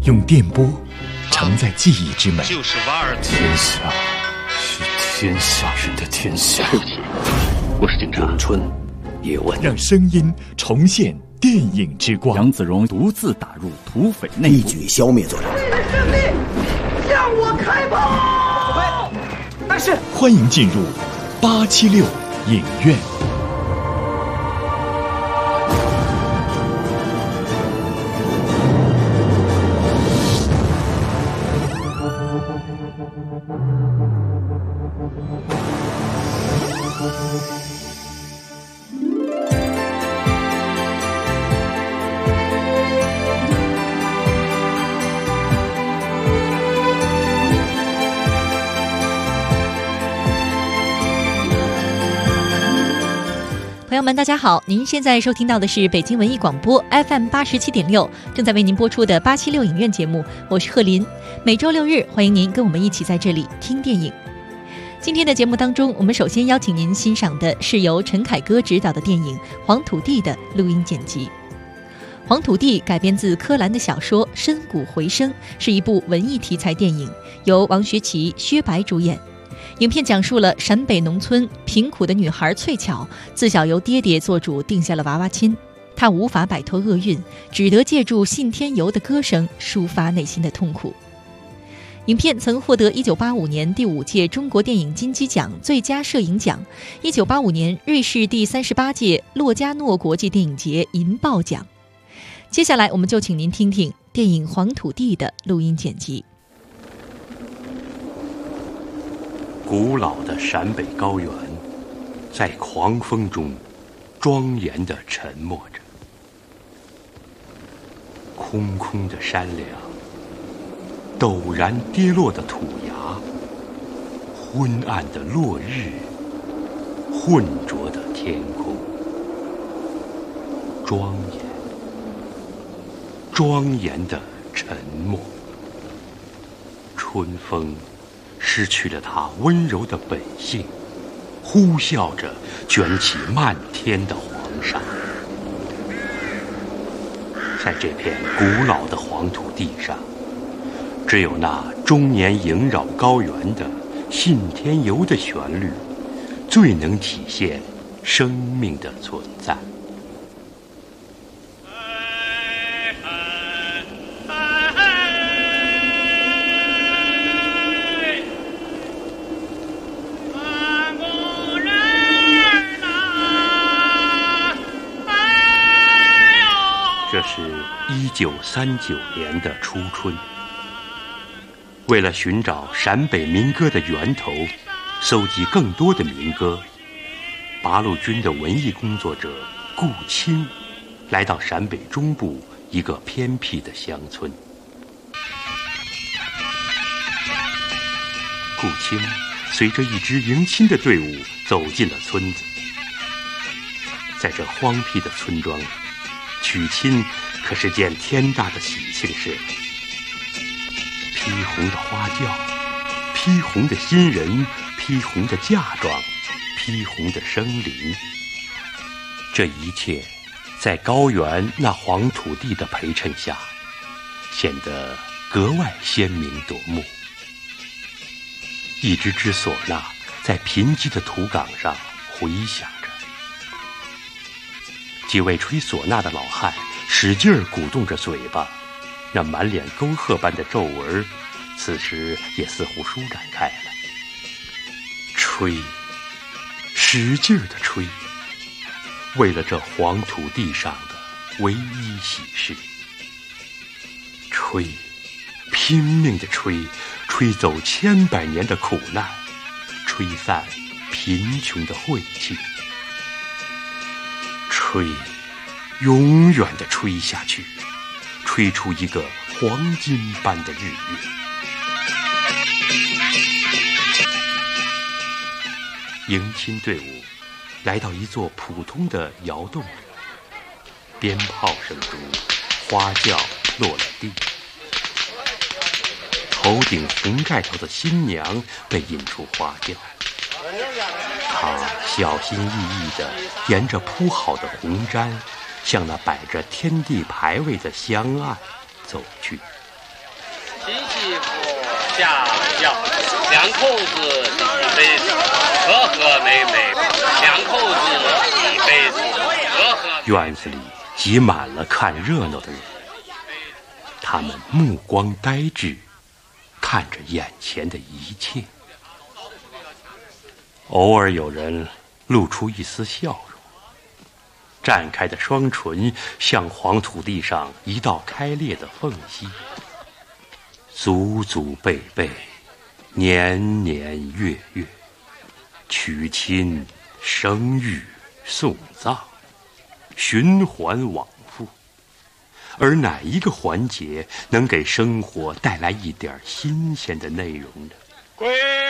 用电波藏在记忆之美。 就是瓦尔天下是天下人的天下。 我是警察。 咏春叶问， 让声音重现电影之光。 杨子荣独自打入土匪内部， 一举消灭作者。 你的胜利向我开炮！ 但是，欢迎进入876影院。 朋友们大家好，您现在收听到的是北京文艺广播 FM 87.6，正在为您播出的876影院节目，我是贺林。每周六日欢迎您跟我们一起在这里听电影。今天的节目当中，我们首先邀请您欣赏的是由陈凯歌执导的电影《黄土地》的录音剪辑。《黄土地》改编自柯蓝的小说《深谷回声》，是一部文艺题材电影，由王学圻、薛白主演。影片讲述了陕北农村贫苦的女孩翠巧，自小由爹爹做主定下了娃娃亲，她无法摆脱厄运，只得借助信天游的歌声抒发内心的痛苦。影片曾获得1985年第5届中国电影金鸡奖最佳摄影奖，1985年瑞士第38届洛迦诺国际电影节银豹奖。接下来我们就请您听听电影《黄土地》的录音剪辑。 古老的陕北高原在狂风中庄严地沉默着，空空的山梁，陡然跌落的土崖，昏暗的落日，浑浊的天空，庄严的沉默。春风失去了它温柔的本性，呼啸着卷起漫天的黄沙。在这片古老的黄土地上，只有那终年萦绕高原的信天游的旋律，最能体现生命的存在。这是1939年的初春，为了寻找陕北民歌的源头，搜集更多的民歌，八路军的文艺工作者顾清来到陕北中部一个偏僻的乡村。顾清随着一支迎亲的队伍走进了村子。在这荒僻的村庄里，娶亲可是件天大的喜庆事。披红的花轿，披红的新人，披红的嫁妆，披红的生灵，这一切在高原那黄土地的陪衬下，显得格外鲜明夺目。一支支唢呐在贫瘠的土岗上回响着，几位吹唢呐的老汉使劲鼓动着嘴巴，那满脸沟壑般的皱纹此时也似乎舒展开了。吹，使劲地吹，为了这黄土地上的唯一喜事。吹，拼命地吹，吹走千百年的苦难，吹散贫穷的晦气。吹，永远地吹下去，吹出一个黄金般的日月。迎亲队伍来到一座普通的窑洞里，鞭炮声中，花轿落了地，头顶红盖头的新娘被引出花轿，她小心翼翼地沿着铺好的红毡，向那摆着天地牌位的香案走去。 新媳妇下轿，两口子一辈子和和美美，两口子一辈子和和。 院子里挤满了看热闹的人，他们目光呆滞，看着眼前的一切。偶尔有人露出一丝笑容，绽开的双唇像黄土地上一道开裂的缝隙。祖祖辈辈，年年月月，娶亲生育送葬，循环往复。而哪一个环节能给生活带来一点新鲜的内容呢？ 归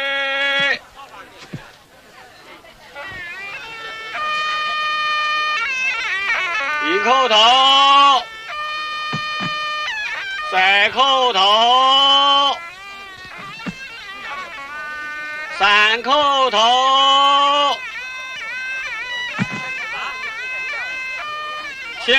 一口头，三口头，三口头，请。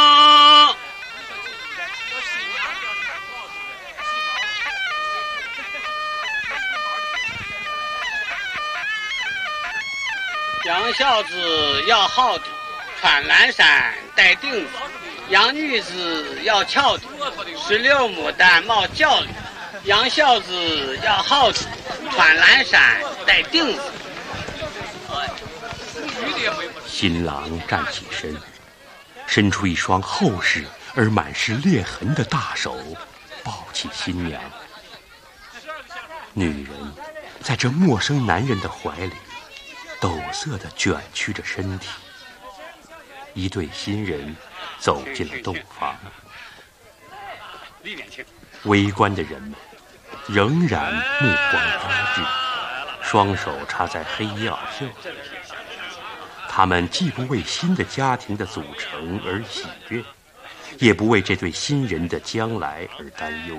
洋小子要好的，穿蓝衫戴顶子；洋女子要俏的，16牡丹冒轿里。洋小子要好的，穿蓝衫戴顶子。 新郎站起身，伸出一双厚实而满是裂痕的大手，抱起新娘。女人在这陌生男人的怀里抖瑟地卷曲着身体。一对新人走进了洞房，围观的人们仍然目光呆滞，双手插在黑衣袄袖。他们既不为新的家庭的组成而喜悦，也不为这对新人的将来而担忧。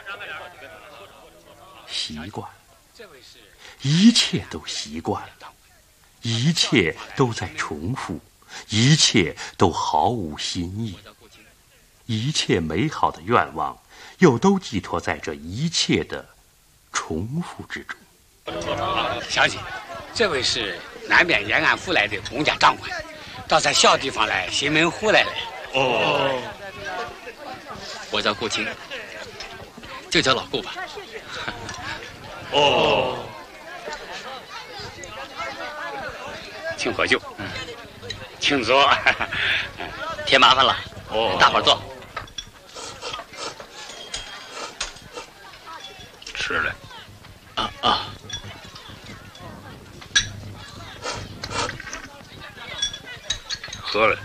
习惯，一切都习惯了，一切都在重复，一切都毫无新意，一切美好的愿望又都寄托在这一切的重复之中。 小姐，这位是南边延安府来的公家长官，到咱小地方来新门户来了。 哦，我叫顾青，就叫老顾吧。 哦，请喝酒。请坐。 添麻烦了。 哦， 大伙儿坐。 吃了。 啊。 喝了。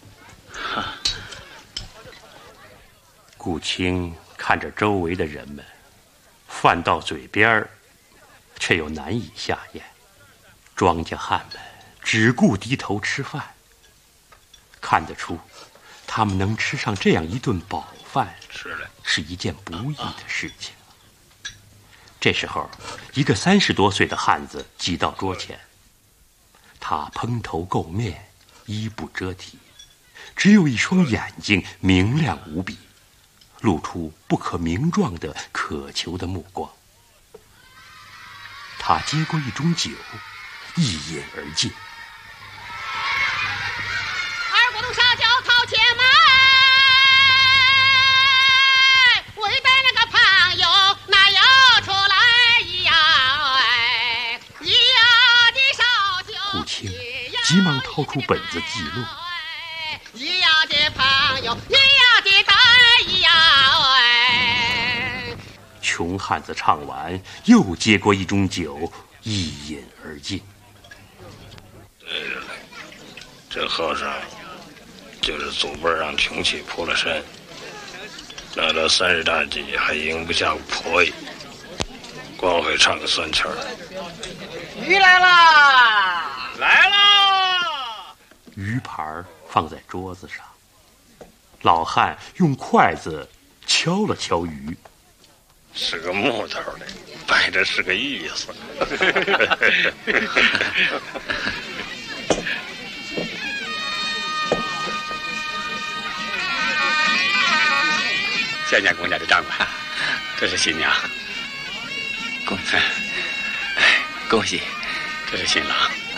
顾青看着周围的人们，饭到嘴边却又难以下咽。庄稼汉们只顾低头吃饭，看得出他们能吃上这样一顿饱饭是一件不易的事情。这时候，一个30多岁的汉子挤到桌前，他蓬头垢面，衣不遮体，只有一双眼睛明亮无比，露出不可名状的渴求的目光。他接过一盅酒，一饮而尽。 二锅头沙椒掏钱买，我的那个朋友那要出来一呀哎，一呀的烧酒。 顾青急忙掏出本子记录。 一呀的朋友，一呀的单一呀哎。 穷汉子唱完，又接过一盅酒，一饮而尽。 这和尚就是祖辈让穷气扑了身，来到30大几还赢不下婆姨，光会唱个酸曲儿。 鱼来啦！ 来啦！ 鱼盘放在桌子上，老汉用筷子敲了敲鱼。 是个木头的，摆着是个意思。 见见公家的长官， 这是新娘。 恭喜，恭喜， 这是新郎。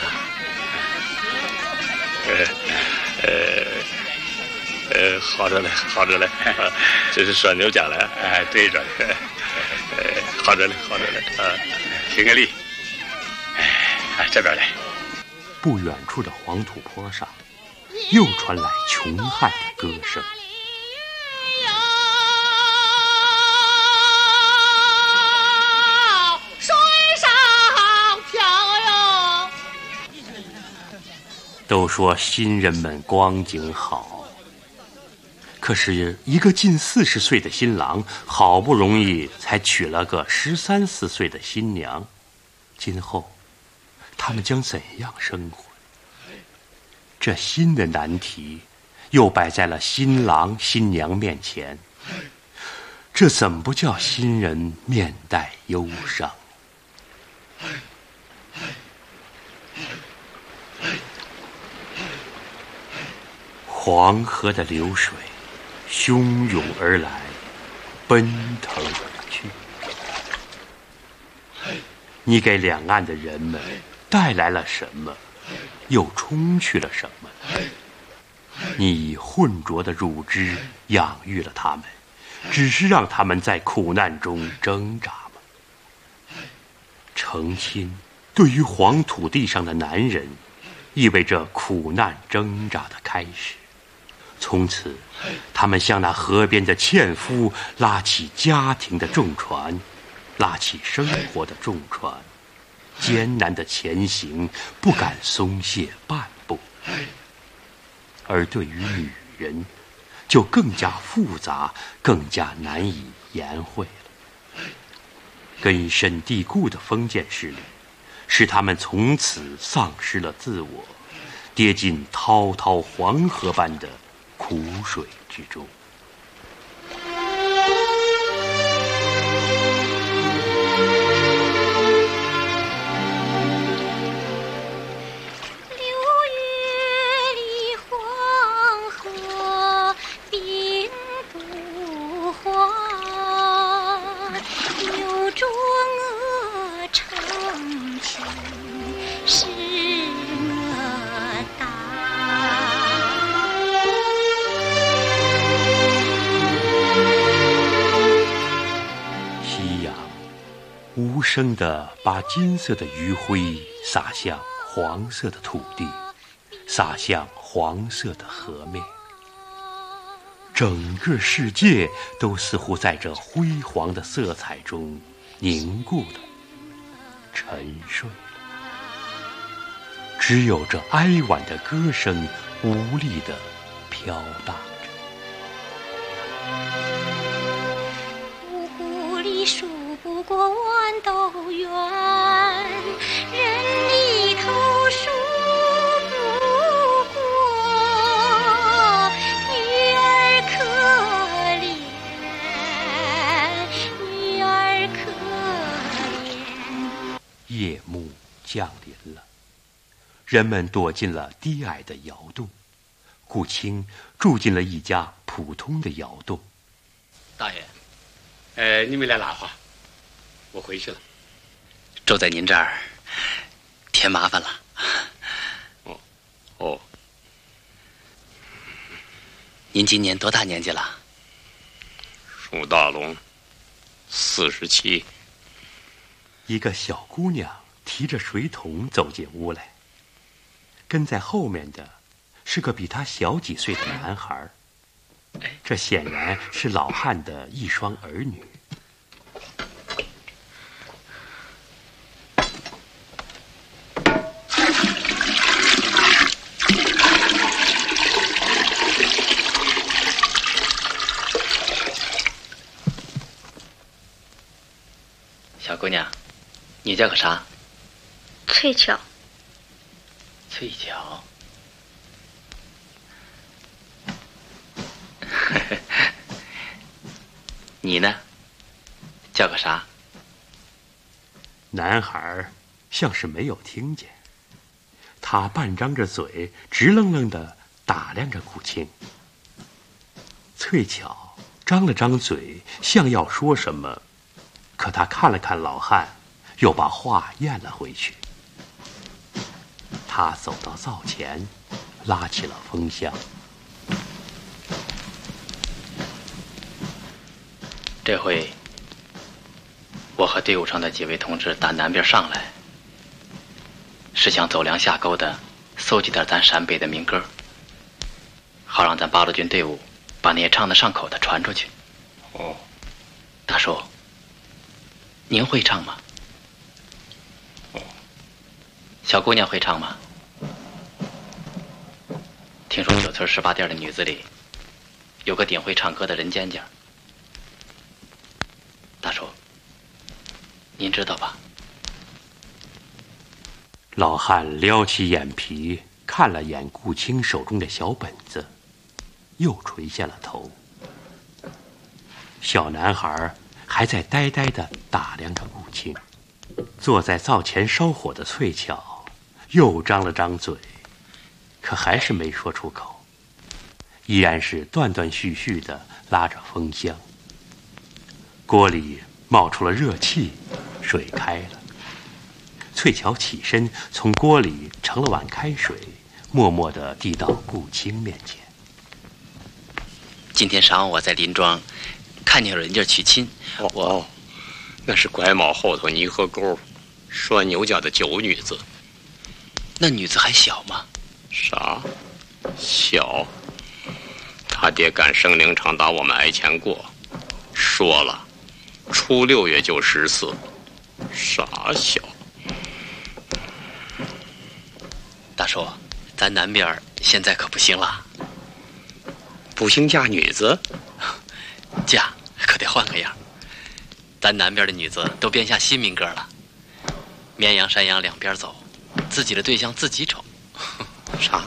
好着嘞，好着嘞，这是拴牛奖嘞，对着，好着嘞，好着嘞，行个礼，这边来。 不远处的黄土坡上，又传来穷汉的歌声。 水上漂哟。 都说新人们光景好，可是一个近40岁的新郎，好不容易才娶了个13、14岁的新娘，今后他们将怎样生活？这新的难题又摆在了新郎新娘面前，这怎不叫新人面带忧伤？黄河的流水汹涌而来，奔腾而去。你给两岸的人们带来了什么，又冲去了什么？你以浑浊的乳汁养育了他们，只是让他们在苦难中挣扎吗？成亲对于黄土地上的男人，意味着苦难挣扎的开始。从此，他们像那河边的纤夫，拉起家庭的重船，拉起生活的重船，艰难的前行，不敢松懈半步。而对于女人，就更加复杂，更加难以言会了。根深蒂固的封建势力，使他们从此丧失了自我，跌进滔滔黄河般的苦水之中。无声地把金色的余晖洒向黄色的土地，洒向黄色的河面。整个世界都似乎在这辉煌的色彩中凝固了，沉睡了。只有这哀婉的歌声无力地飘荡着。 五谷里数不过豌豆圆，人里头数不过女儿可怜，女儿可怜。 夜幕降临了，人们躲进了低矮的窑洞，顾青住进了一家普通的窑洞。 大爷， 你们俩拉话，我回去了。 住在您这儿，添麻烦了。 哦， 您今年多大年纪了？ 属大龙，47。 一个小姑娘提着水桶走进屋来，跟在后面的是个比她小几岁的男孩，这显然是老汉的一双儿女。 小姑娘，你叫个啥？ 翠巧。 翠巧。你呢？叫个啥？ 男孩像是没有听见，他半张着嘴，直愣愣地打量着顾青。翠巧张了张嘴，像要说什么， 可他看了看老汉，又把话咽了回去。他走到灶前，拉起了风箱。 这回我和队伍上的几位同志打南边上来，是想走粮下沟的搜集点咱陕北的民歌，好让咱八路军队伍把那些唱得上口的传出去。 哦， 大叔，您会唱吗？ 哦， 小姑娘会唱吗？听说9村18店的女子里有个顶会唱歌的人尖尖。大叔，您知道吧？ 老汉撩起眼皮看了眼顾青手中的小本子，又垂下了头。小男孩还在呆呆地打量着顾青。坐在灶前烧火的翠巧又张了张嘴，可还是没说出口，依然是断断续续地拉着风箱。锅里冒出了热气，水开了。翠巧起身，从锅里盛了碗开水，默默地递到顾青面前。 今天晌午我在林庄看见有人家娶亲， 那是拐卯后头泥河沟拴牛家的9女子。 那女子还小吗？ 啥？小？他爹赶生灵场打我们挨前过，说了，初6月就14，傻小。 大叔，咱南边现在可不行了。 不行嫁女子？ 嫁可得换个样。咱南边的女子都编下新民歌了，绵阳山羊两边走，自己的对象自己瞅。 啥？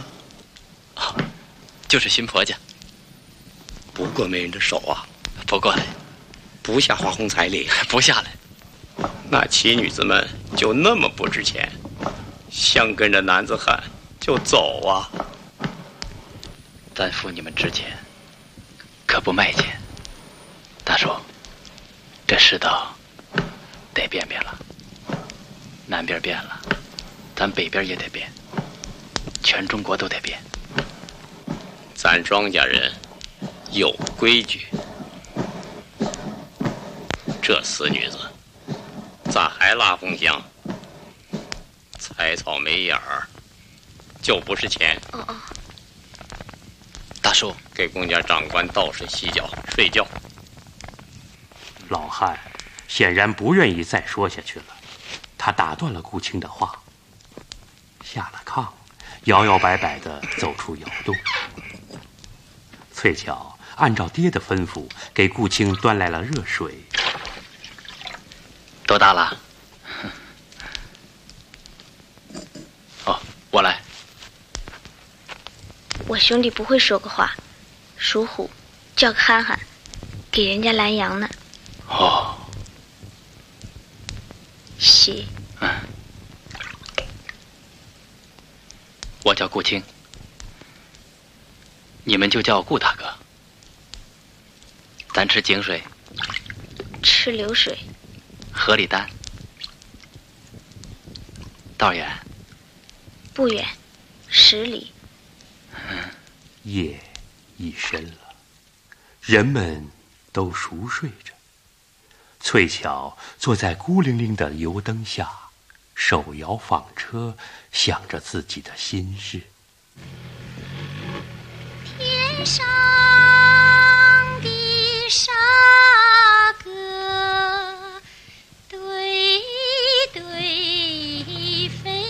就是寻婆家。 不过媒人的手啊？ 不过来。 不下花红彩礼？ 不下来。 那妻女子们就那么不值钱，想跟着男子汉就走啊？ 咱付你们值钱，可不卖钱。大叔，这世道得变变了。南边变了，咱北边也得变，全中国都得变。 咱庄稼人有规矩，这死女子咋还拉风箱？采草没眼儿，就不是钱。 大叔， 给公家长官倒水洗脚睡觉。 老汉显然不愿意再说下去了，他打断了顾青的话，下了炕，摇摇摆摆地走出窑洞。翠巧按照爹的吩咐，给顾青端来了热水。 多大了？我来。 我兄弟不会说个话，属虎，叫个憨憨，给人家拦羊呢。洗。 我叫顾青，你们就叫我顾大哥。咱吃井水， 吃流水， 河里淡，道远？ 不远，10里。 夜已深了，人们都熟睡着。翠巧坐在孤零零的油灯下，手摇纺车，想着自己的心事。 天上的沙歌对对飞，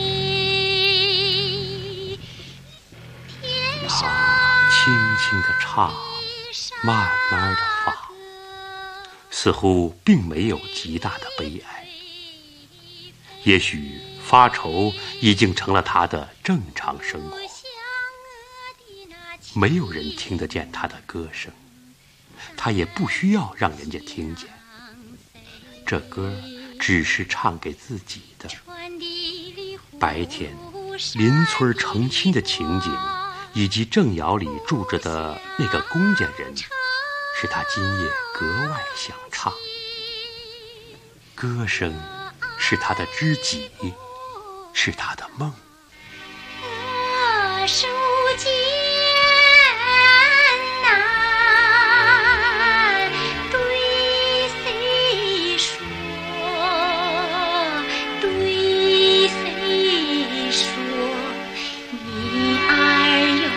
天上轻轻地唱，慢慢地放，似乎并没有极大的悲哀。也许发愁已经成了他的正常生活，没有人听得见他的歌声，他也不需要让人家听见。这歌只是唱给自己的。白天邻村成亲的情景，以及正窑里住着的那个公家人，使他今夜格外想唱。 歌声是他的知己，是他的梦。 书剑呐，对谁说？对谁说？你儿哟。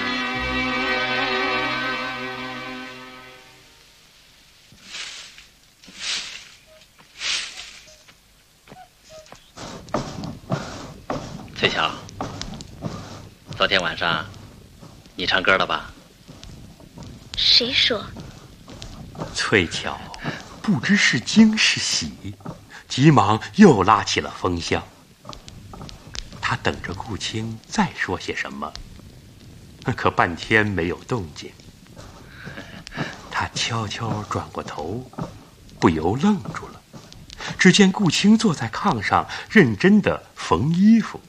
翠乔，昨天晚上你唱歌了吧？ 谁说？ 翠乔不知是惊是喜，急忙又拉起了风箱。他等着顾青再说些什么，可半天没有动静。他悄悄转过头，不由愣住了。只见顾青坐在炕上认真地缝衣服。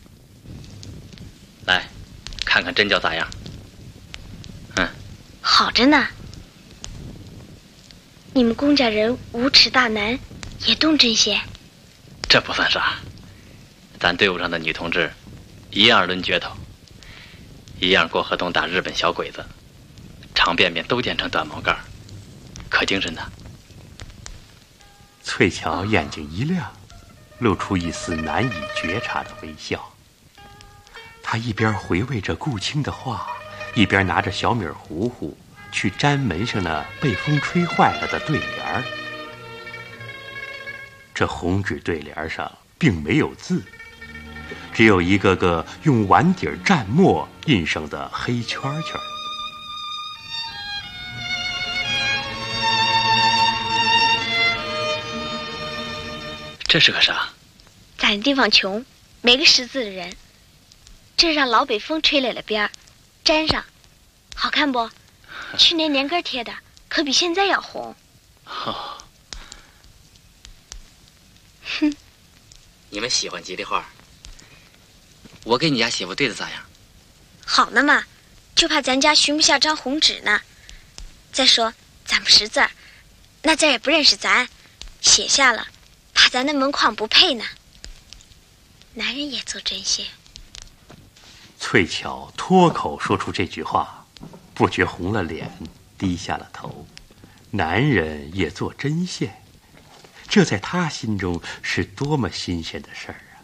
来，看看针脚咋样？ 好着呢。你们公家人无耻大男，也动针线？ 这不算啥，咱队伍上的女同志一样抡镢头，一样过河东打日本小鬼子，长便便都剪成短毛杆，可精神呢。 翠乔眼睛一亮，露出一丝难以觉察的微笑。他一边回味着顾青的话，一边拿着小米糊糊去粘门上那被风吹坏了的对联。这红纸对联上并没有字，只有一个个用碗底蘸墨印上的黑圈圈。 这是个啥？ 咱地方穷，没个识字的人，这让老北风吹来了边儿，粘上，好看不？去年年根贴的，可比现在要红。 哦， 哼， 你们喜欢吉利话，我给你家媳妇对的咋样？ 好呢嘛，就怕咱家寻不下张红纸呢。再说咱不识字儿，那字也不认识咱，写下了，怕咱的门框不配呢。男人也做针线。 翠乔脱口说出这句话，不觉红了脸，低下了头。男人也做针线，这在他心中是多么新鲜的事儿啊！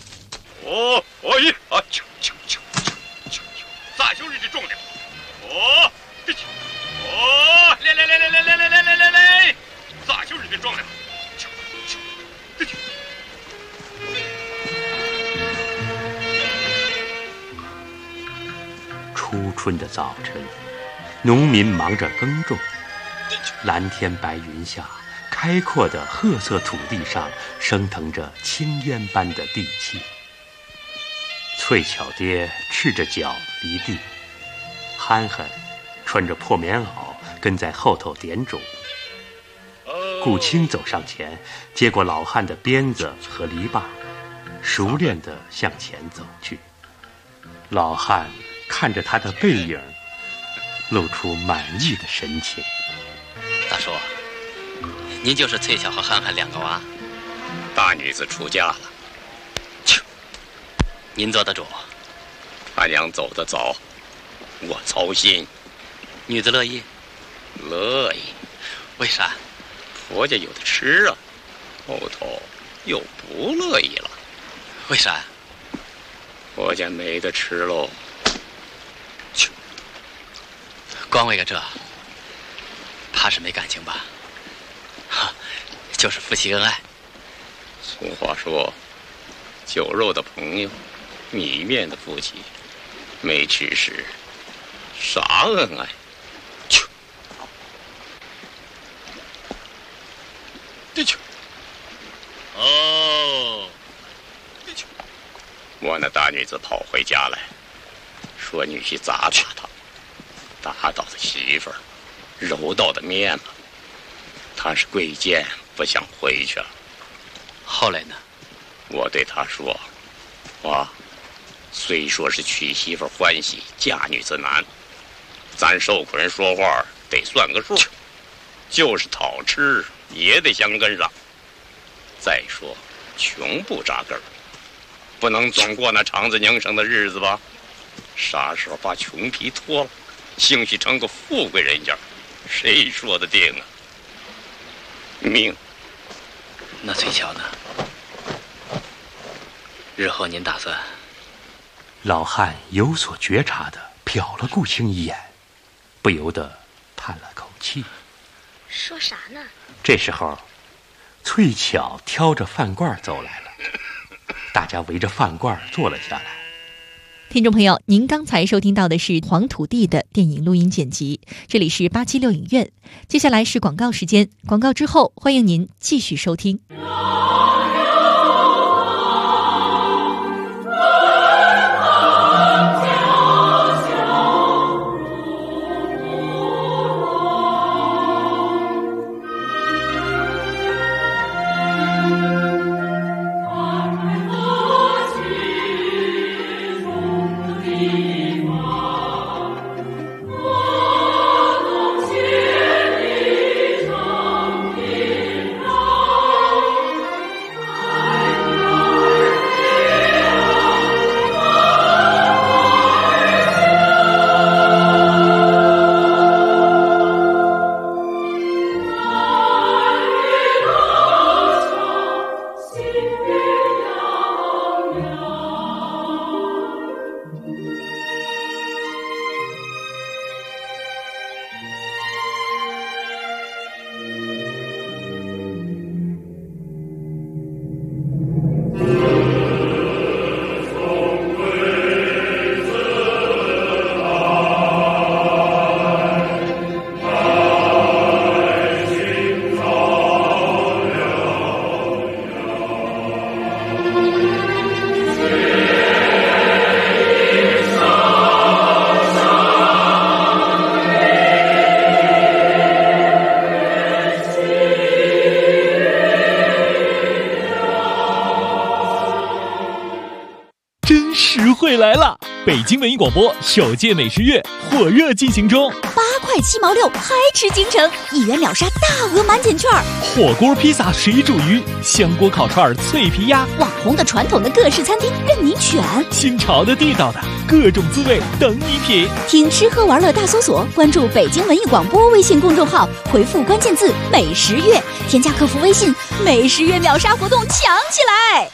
咋就是这重的？来，咋就是这重的？ 初春的早晨，农民忙着耕种，蓝天白云下，开阔的褐色土地上升腾着青烟般的地气。翠巧爹赤着脚离地，憨憨穿着破棉袄跟在后头点种。顾青走上前，接过老汉的鞭子和篱笆，熟练地向前走去。老汉看着他的背影，露出满意的神情。 大叔，您就是翠巧和憨憨两个娃？ 大女子出嫁了。 您做的主？ 他娘走得早，我操心。 女子乐意？ 乐意。 为啥？ 婆家有的吃啊，后头又不乐意了。 为啥？ 婆家没得吃喽。 光为个这，怕是没感情吧？哈，就是夫妻恩爱。 俗话说，酒肉的朋友，米面的夫妻，没吃时，啥恩爱？ 哦， 我那大女子跑回家来，说女婿砸他，打倒的媳妇儿，揉到的面了。他是贵贱，不想回去了。 后来呢？ 我对他说：“啊，虽说是娶媳妇欢喜，嫁女子难，咱受苦人说话得算个数，就是讨吃也得相跟上。” 再说，穷不扎根儿，不能总过那肠子拧绳的日子吧？啥时候把穷皮脱了，兴许成个富贵人家，谁说得定啊？命。 那崔乔呢？日后您打算？ 老汉有所觉察地瞟了顾星一眼，不由得叹了口气。 说啥呢？ 这时候，翠巧挑着饭罐走来了，大家围着饭罐坐了下来。 听众朋友，您刚才收听到的是黄土地的电影录音剪辑，这里是876影院。接下来是广告时间，广告之后欢迎您继续收听。 实惠来了！北京文艺广播首届美食月火热进行中 ，8块7毛6，嗨吃京城，1元秒杀大额满减券， 火锅、披萨、水煮鱼、香锅烤串、脆皮鸭， 网红的、传统的各式餐厅任你选， 新潮的、地道的，各种滋味等你品。 听吃喝玩乐大搜索，关注北京文艺广播微信公众号，回复关键字“美食月”，添加客服微信，美食月秒杀活动抢起来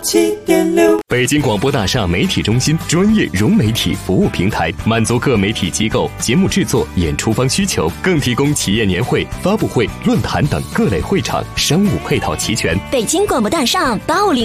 ！87.6， 北京广播大厦媒体中心专业融媒体服务平台，满足各媒体机构节目制作、演出方需求，更提供企业年会、发布会、论坛等各类会场，商务配套齐全。 北京广播大厦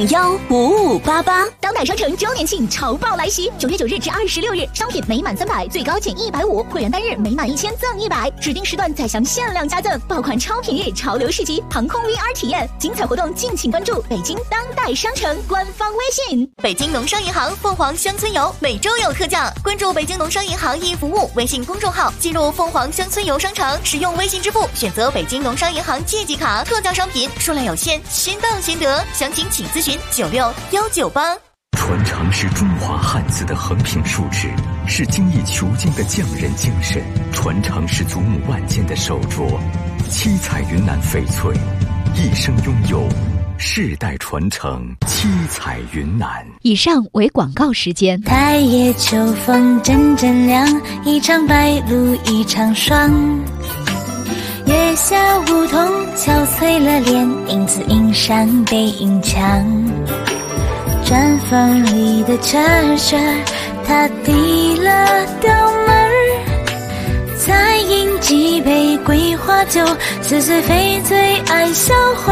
8515588，当代商城周年庆潮爆来袭！9月9日至26日，商品每满300最高减150，会员单日每满1000赠100，指定时段再享限量加赠，爆款超品日、潮流市集、航空 VR 体验，精彩活动敬请关注北京当代商城官方微信。 北京农商银行凤凰乡村游每周有特价，关注北京农商银行一服务微信公众号，进入凤凰乡村游商城，使用微信支付，选择北京农商银行借记卡，特价商品数量有限，先到先得，详情请咨询96198。 传承是中华汉字的横平竖直，是精益求精的匠人精神；传承是祖母万件的手镯，七彩云南翡翠，一生拥有，世代传承，七彩云南。 以上为广告时间。 太夜秋风阵阵凉，一场白露一场霜。月下梧桐憔悴了脸，影子映山背影墙。毡房里的车旋，他递了刀门儿，再饮几杯桂花酒，似水非醉爱销魂。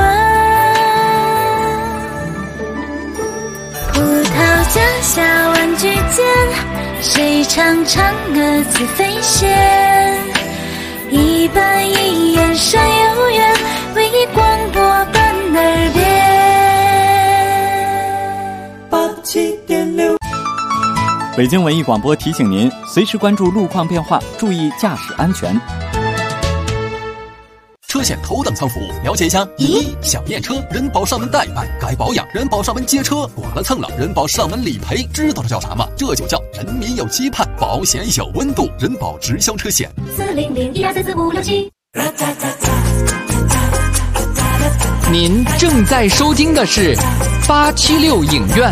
葡萄架下玩具间，谁唱嫦娥自飞仙？一板一眼山有缘，为你广播伴耳边。 87.6，北京文艺广播提醒您，随时关注路况变化，注意驾驶安全。 车险头等舱服务，了解一下。1. 想验车，人保上门代办；该保养，人保上门接车；剐了蹭了，人保上门理赔。知道这叫啥吗？这就叫人民有期盼，保险有温度。人保直销车险。 40012344567。 您正在收听的是876影院。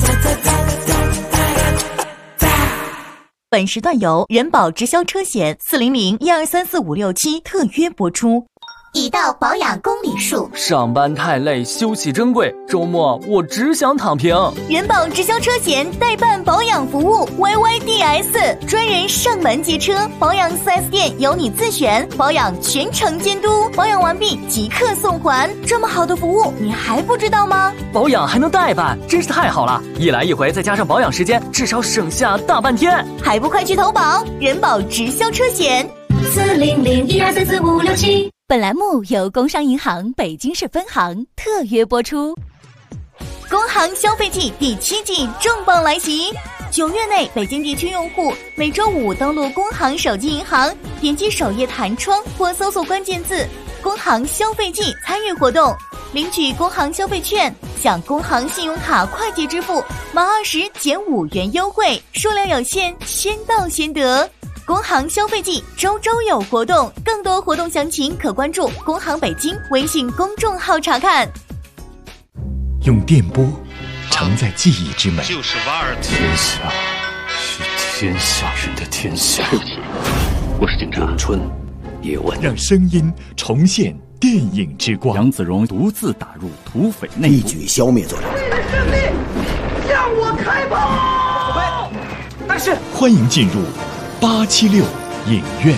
本时段由人保直销车险400-1234567特约播出。 已到保养公里数， 上班太累，休息珍贵，周末我只想躺平。 人保直销车险代办保养服务 YYDS， 专人上门接车，保养 4S 店由你自选，保养全程监督，保养完毕即刻送还。这么好的服务，你还不知道吗？ 保养还能代办，真是太好了！一来一回再加上保养时间，至少省下大半天。 还不快去投保人保直销车险 400-1234567。 本栏目由工商银行北京市分行特约播出。工行消费季第7季重磅来袭！9月内，北京地区用户每周5登录工行手机银行，点击首页弹窗或搜索关键字“工行消费季”参与活动，领取工行消费券，享工行信用卡快捷支付满20减5元优惠，数量有限，先到先得。工行消费季周周有活动，更多活动详情可关注工行北京微信公众号查看。 用电波承载记忆之美， 就是瓦尔天下是天下人的天下。 我是警察。 咏春叶问， 让声音重现电影之光。 杨子荣独自打入土匪内部， 一举消灭作者。 为了胜利，向我开炮！ 但是，欢迎进入876影院。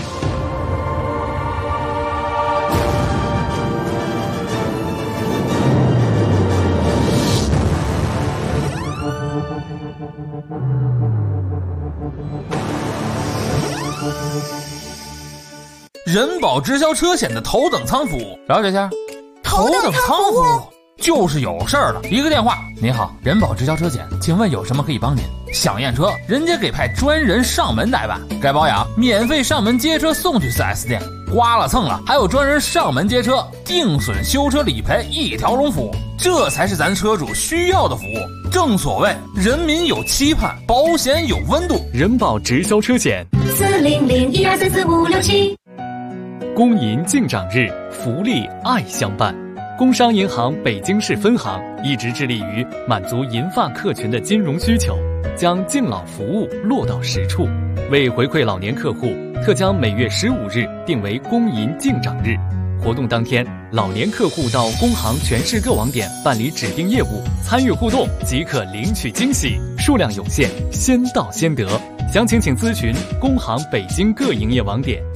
人保直销车险的头等舱服务，了解下。头等舱服务就是有事儿了，一个电话。您好，人保直销车险，请问有什么可以帮您？想验车，人家给派专人上门代办；该保养，免费上门接车送去 4S 店。刮了蹭了，还有专人上门接车，定损修车理赔一条龙服务，这才是咱车主需要的服务。正所谓人民有期盼，保险有温度。 人保直销车险 400-1234567。 公银敬长日，福利爱相伴。工商银行北京市分行一直致力于满足银发客群的金融需求，将敬老服务落到实处。为回馈老年客户，特将每月15日定为公银敬长日。活动当天，老年客户到工行全市各网点办理指定业务，参与互动即可领取惊喜，数量有限，先到先得。详情请咨询工行北京各营业网点。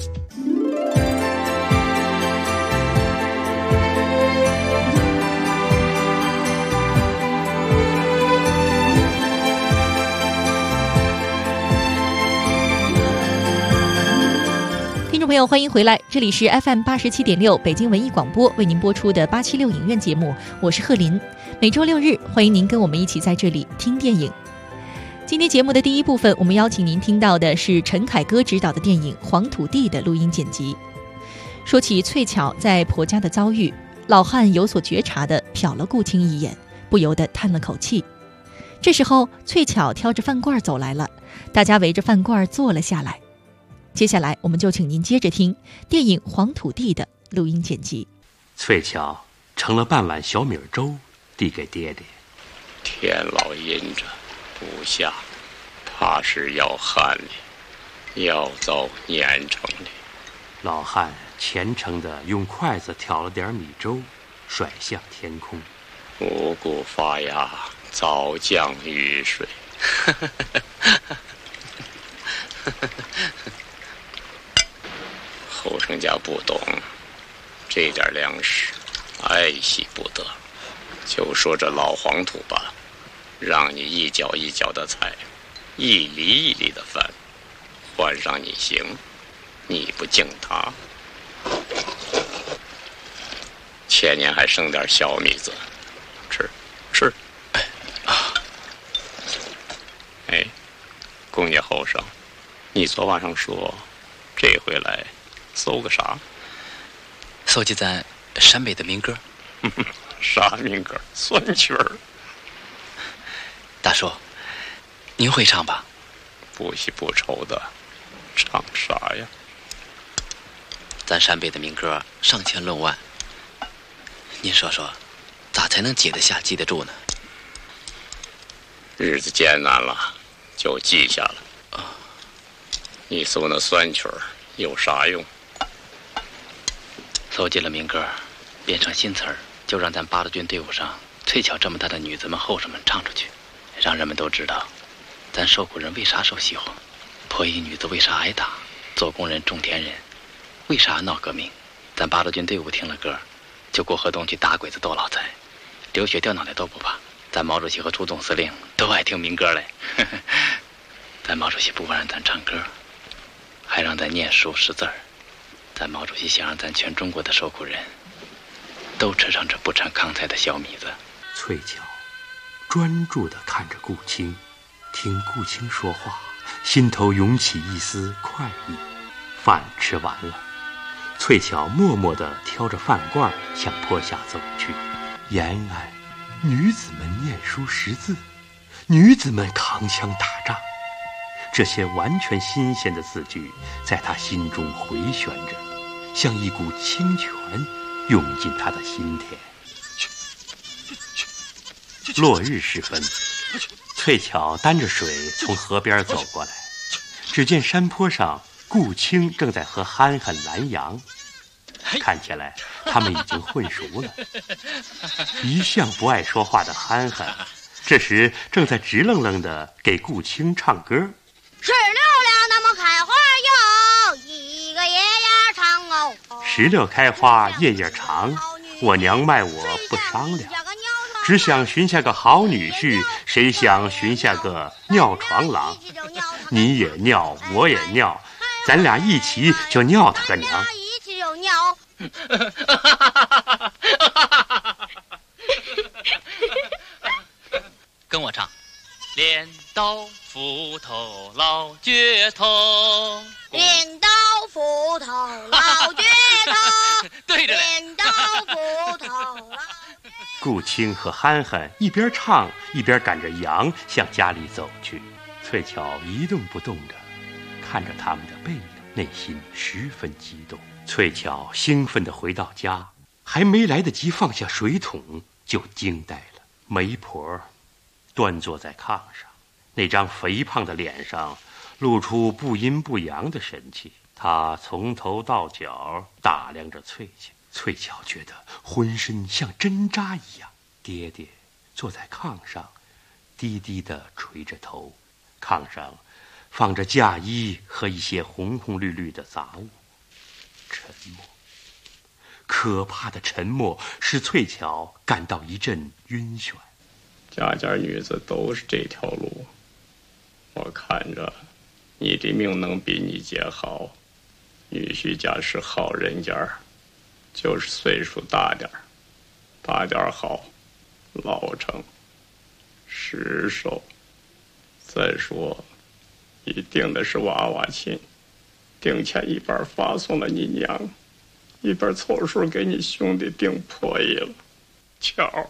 听众朋友，欢迎回来，这里是 FM 87.6北京文艺广播为您播出的876影院节目，我是贺林。每周6日，欢迎您跟我们一起在这里听电影。今天节目的第一部分，我们邀请您听到的是陈凯歌执导的电影《黄土地》的录音剪辑。说起翠巧在婆家的遭遇，老汉有所觉察地瞟了顾青一眼，不由得叹了口气。这时候，翠巧挑着饭罐走来了，大家围着饭罐坐了下来。接下来，我们就请您接着听电影《黄土地》的录音剪辑。 翠巧盛了半碗小米粥，递给爹爹。 天老阴着，不下，怕是要旱哩，要遭年成哩。 老汉虔诚地用筷子挑了点米粥，甩向天空。 五谷发芽，早降雨水。后生家不懂，这点粮食爱惜不得，就说这老黄土吧，让你一脚一脚的踩，一粒一粒的翻，换上你行，你不敬他。前年还剩点小米子，吃。哎，公家后生，你昨晚上说这回来搜个啥？ 搜集咱陕北的民歌。 啥民歌？酸曲儿。 大叔，您会唱吧？ 不喜不愁的，唱啥呀？ 咱陕北的民歌上千论万， 您说说，咋才能记得下、记得住呢？ 日子艰难了，就记下了。你搜那酸曲儿有啥用？ 搜集了民歌，编成新词儿，就让咱八路军队伍上翠巧这么大的女子们、后生们唱出去，让人们都知道，咱受苦人为啥受饥荒，破衣女子为啥挨打，做工人、种田人为啥闹革命。咱八路军队伍听了歌，就过河东去打鬼子、斗老财，流血掉脑袋都不怕。咱毛主席和朱总司令都爱听民歌嘞。咱毛主席不光让咱唱歌，还让咱念书识字儿。咱毛主席想让咱全中国的受苦人都吃上这不产糠菜的小米子。 翠巧专注地看着顾青，听顾青说话，心头涌起一丝快意。饭吃完了，翠巧默默地挑着饭罐向坡下走去。延安，女子们念书识字，女子们扛枪打仗，这些完全新鲜的字句在他心中回旋着，像一股清泉涌进他的心田。落日时分，翠巧担着水从河边走过来，只见山坡上顾青正在和憨憨拦羊，看起来他们已经混熟了。一向不爱说话的憨憨，这时正在直愣愣地给顾青唱歌。 石榴两那么开花哟，一个叶叶长哦。 石榴开花叶叶长，我娘卖我不商量，只想寻下个好女婿，谁想寻下个尿床郎。你也尿，我也尿，咱俩一起就尿他个娘。 一起就尿。 跟我唱，镰刀斧头老镢头， 镰刀斧头老镢头， 对着嘞。 镰刀斧头老。 顾青和憨憨一边唱一边赶着羊向家里走去。翠巧一动不动地看着他们的背影，内心十分激动。翠巧兴奋地回到家，还没来得及放下水桶，就惊呆了。媒婆端坐在炕上，那张肥胖的脸上露出不阴不阳的神气。她从头到脚打量着翠巧，翠巧觉得浑身像针扎一样。爹爹坐在炕上，低低地垂着头，炕上放着嫁衣和一些红红绿绿的杂物。沉默，可怕的沉默使翠巧感到一阵晕眩。 家家女子都是这条路，我看着你的命能比你姐好，女婿家是好人家，就是岁数大点好，老成实守。再说你定的是娃娃亲，定钱一半发送了你娘，一边凑数给你兄弟定破衣了。巧。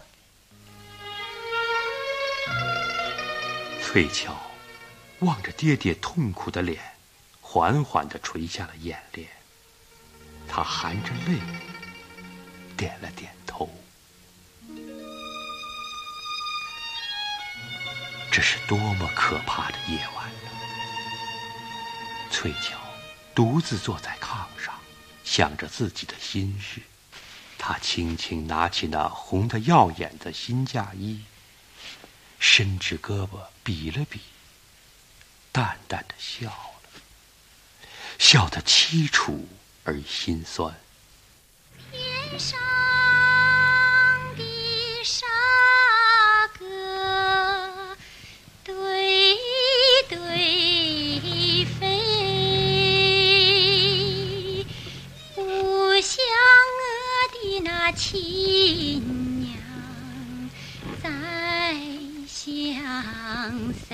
翠巧望着爹爹痛苦的脸，缓缓地垂下了眼帘。他含着泪点了点头。这是多么可怕的夜晚呢！翠巧独自坐在炕上，想着自己的心事。她轻轻拿起那红得耀眼的新嫁衣，伸直胳膊比了比，淡淡的笑了，笑得凄楚而心酸。 天上的沙歌对对飞，不像我的那亲娘在相随。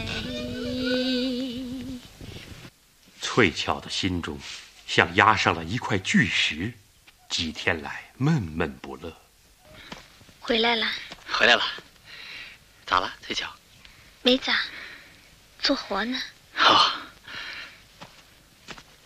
翠巧的心中像压上了一块巨石，几天来闷闷不乐。 回来了。 回来了。咋了，翠巧？ 没咋，做活呢。 好。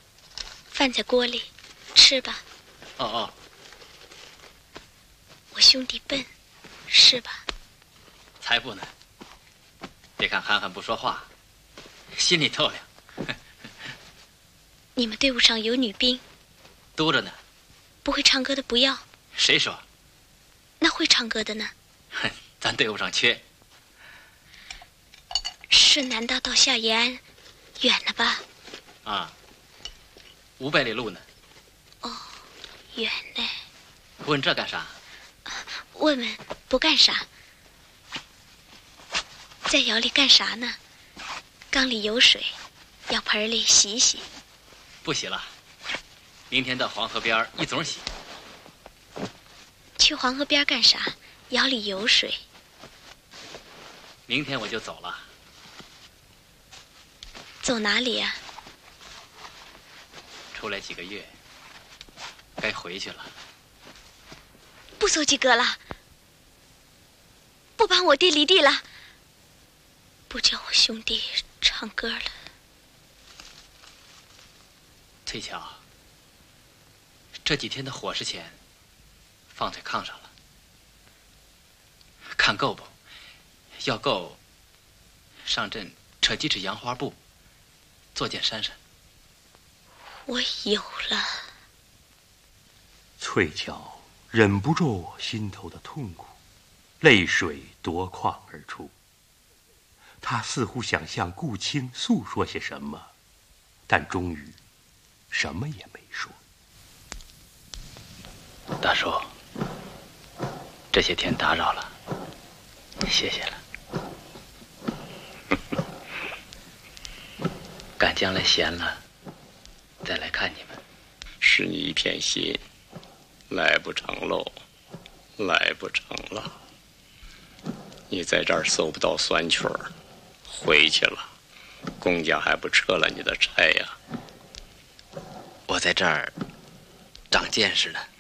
饭在锅里，吃吧。 哦。 我兄弟笨，是吧？ 才不呢！别看憨憨不说话，心里透亮。 你们队伍上有女兵？ 多着呢。 不会唱歌的不要。 谁说？ 那会唱歌的呢？ 咱队伍上缺。 顺南道到下延安，远了吧？ 啊，500里路呢。 哦，远嘞。 问这干啥？ 问问不干啥。在窑里干啥呢？缸里有水，要盆里洗洗。 不洗了，明天到黄河边一总洗。 去黄河边干啥？窑里有水。 明天我就走了。 走哪里呀？ 出来几个月，该回去了。 不走几个了？不帮我爹离地了？不叫我兄弟唱歌了？ 翠乔，这几天的伙食钱放在炕上了，看够不？要够，上阵扯几尺洋花布，做件衫衫。 我有了。 翠乔忍不住心头的痛苦，泪水夺眶而出。他似乎想向顾青诉说些什么，但终于什么也没说。 大叔，这些天打扰了，谢谢了。赶将来闲了，再来看你们。 是你一片心，来不成喽，来不成了。你在这儿搜不到酸曲儿，回去了，公家还不撤了你的差呀？ 我在这儿长见识了。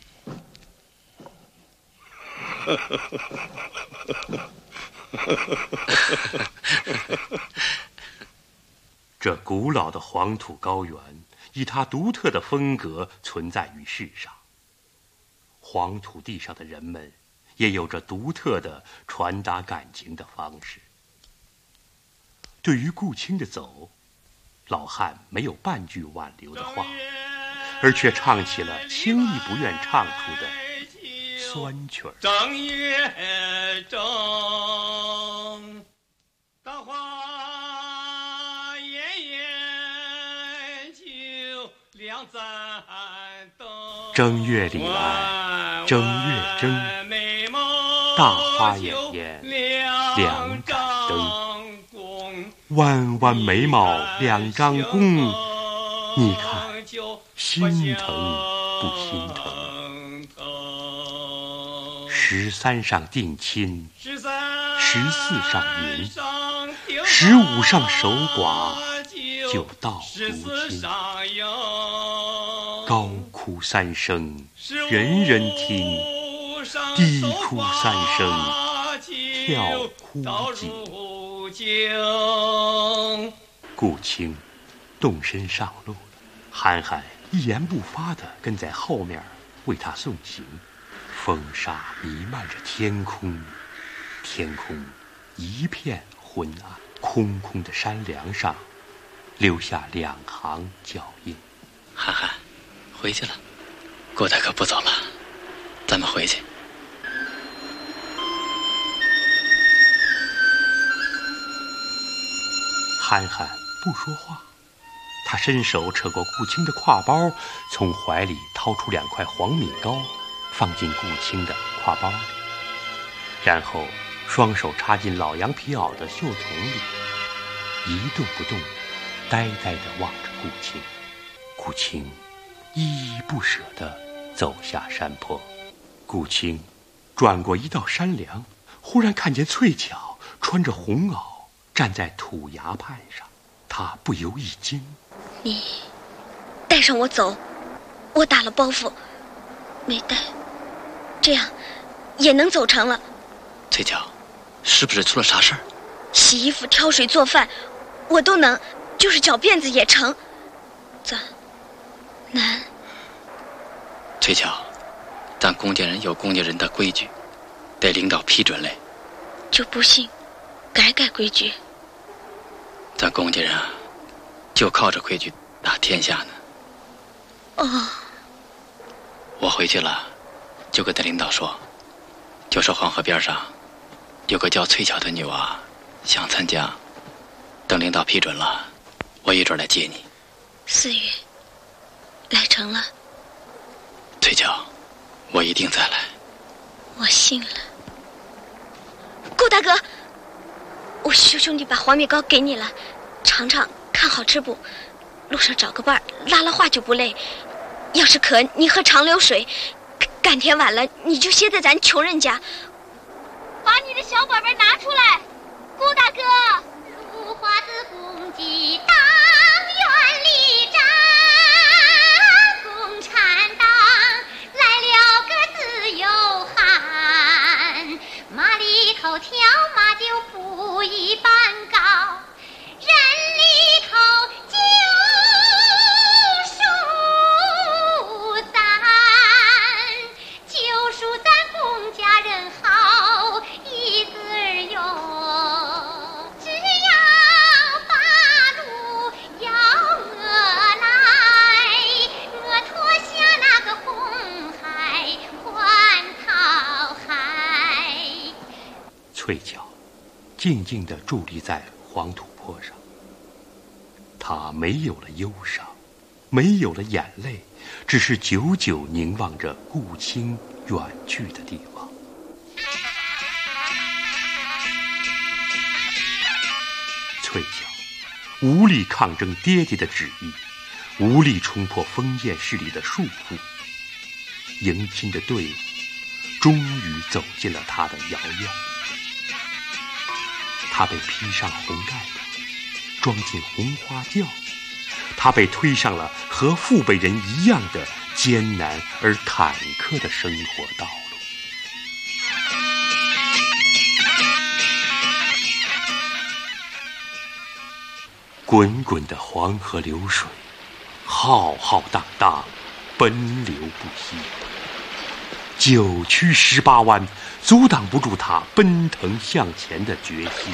这古老的黄土高原，以它独特的风格存在于世上。黄土地上的人们，也有着独特的传达感情的方式。对于顾青的走，老汉没有半句挽留的话，而却唱起了轻易不愿唱出的酸曲儿。 正月正，大花艳艳就两盏灯。 正月里来，正月正，大花艳艳两盏灯，弯弯眉毛两张弓，你看心疼不心疼？13上定亲，14上迎，15上守寡，就到如今。高哭3声，人人听；低哭3声，跳哭井。顾青动身上路了，憨憨一言不发地跟在后面为他送行。风沙弥漫着天空，天空一片昏暗，空空的山梁上留下2行脚印。 憨憨，回去了，顾大哥不走了，咱们回去。 憨憨不说话，他伸手扯过顾青的挎包，从怀里掏出2块黄米糕，放进顾青的挎包里，然后双手插进老羊皮袄的袖筒里，一动不动，呆呆地望着顾青。顾青依依不舍地走下山坡。顾青转过一道山梁，忽然看见翠巧穿着红袄站在土崖畔上，他不由一惊。 你带上我走，我打了包袱没带，这样也能走成了。 翠巧，是不是出了啥事儿？ 洗衣服、挑水、做饭我都能，就是绞辫子也成。咱难。 翠巧，咱公家人有公家人的规矩， 得领导批准嘞。 就不信改规矩。 咱公家人啊，就靠着规矩打天下呢。 哦。 我回去了，就跟他领导说，就说黄河边上有个叫翠巧的女娃想参加，等领导批准了，我一准来接你。 4月来成了。 翠巧，我一定再来。 我信了。顾大哥，我修兄弟把黄米糕给你了，尝尝看好吃不？路上找个伴儿，拉拉话就不累。要是渴，你喝长流水。干天晚了，你就歇在咱穷人家。 把你的小宝贝拿出来，顾大哥。芦花子公鸡当院里站，共产党来了个自由汉，马里头挑马就不一般高，人里头就数咱公家人好一个儿哟。只要八路要我来，我脱下那个红海换讨海。 翠巧静静地伫立在黄土坡上，她没有了忧伤，没有了眼泪，只是久久凝望着顾青远去的地方。翠巧无力抗争爹爹的旨意，无力冲破封建势力的束缚，迎亲的队伍终于走进了他的窑院。他被披上了红盖头，装进红花轿，他被推上了和父辈人一样的艰难而坎坷的生活道路。滚滚的黄河流水，浩浩荡荡，奔流不息。9曲18弯，阻挡不住他奔腾向前的决心。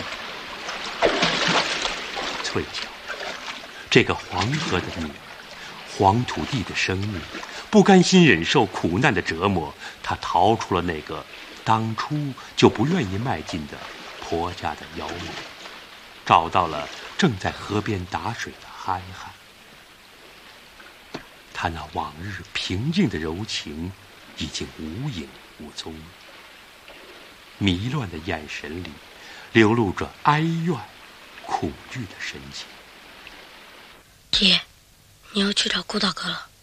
翠巧，这个黄河的女儿，黄土地的生命，不甘心忍受苦难的折磨，她逃出了那个当初就不愿意迈进的婆家的窑门，找到了正在河边打水的憨憨。她那往日平静的柔情已经无影无踪，迷乱的眼神里流露着哀怨、恐惧的神情。 爹，你要去找顾大哥了？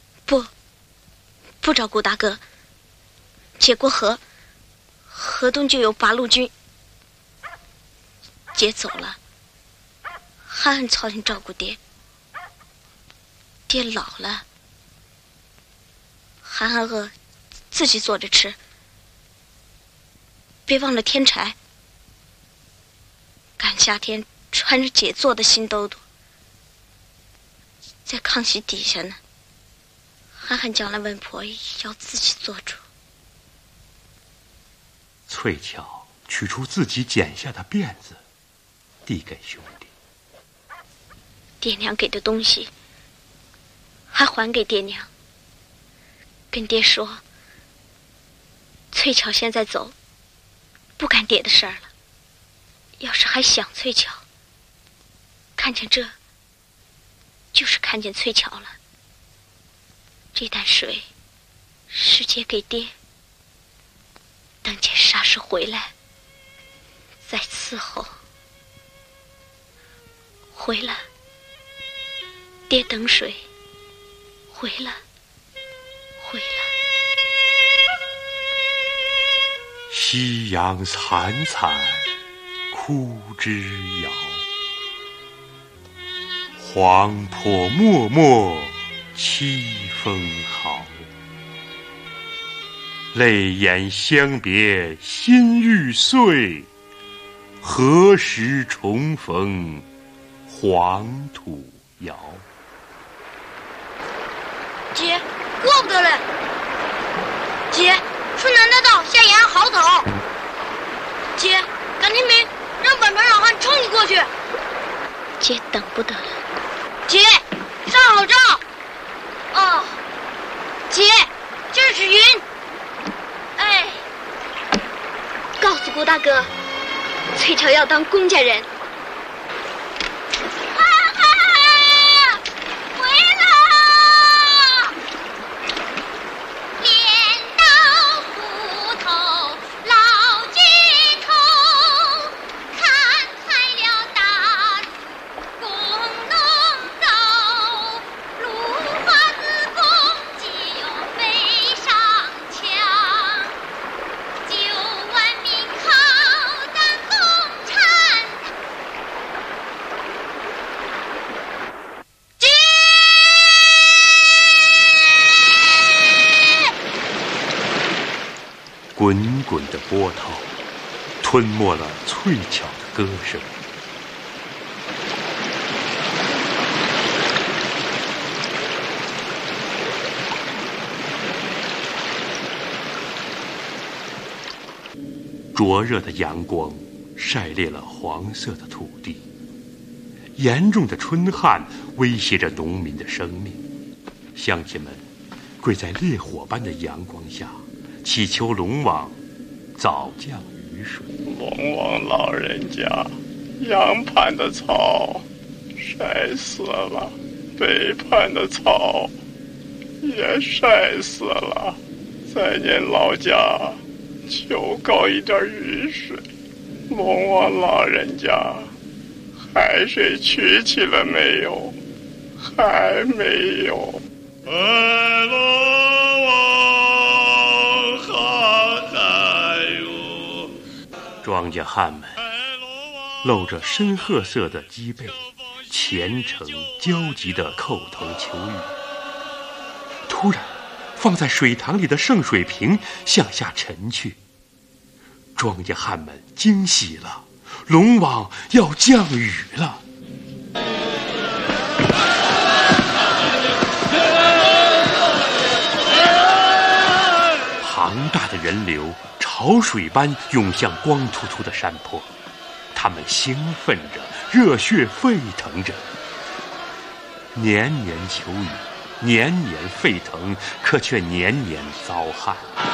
不找顾大哥。解过河，河东就有八路军。姐走了，憨憨操心照顾爹。爹老了，憨憨饿，自己做着吃。别忘了添柴。赶夏天穿着姐做的新兜兜，在炕席底下呢。憨憨将来问婆要自己做主。 翠巧取出自己剪下的辫子，递给兄弟。 爹娘给的东西还还给爹娘，跟爹说翠巧现在走，不干爹的事儿了。要是还想翠巧，看见这就是看见翠巧了。这担水是姐给爹，等姐啥时回来再伺候。回了，爹等水，回了。 夕阳惨惨枯枝摇，黄坡漠漠凄风嚎。泪眼相别心欲碎，何时重逢黄土窑。 姐，过不得了。姐， 春南大道下沿岸好走。姐，赶紧美，让本船老汉冲你过去。 姐等不得了。 姐，上好照。哦，姐，这是云。哎， 告诉郭大哥，翠乔要当公家人。 滚滚的波涛吞没了翠巧的歌声。灼热的阳光晒裂了黄色的土地，严重的春旱威胁着农民的生命。乡亲们跪在烈火般的阳光下，祈求龙王早降雨水。 龙王老人家，阳畔的草晒死了，北畔的草也晒死了，在您老家求告一点雨水。龙王老人家，海水取起了没有？还没有。龙王还有。 庄稼汉们露着深褐色的脊背，虔诚焦急地叩头求雨。突然，放在水塘里的圣水瓶向下沉去。庄稼汉们惊喜了，龙王要降雨了。庞大的人流潮水般涌向光秃秃的山坡，他们兴奋着，热血沸腾着。年年求雨，年年沸腾，可却年年遭旱。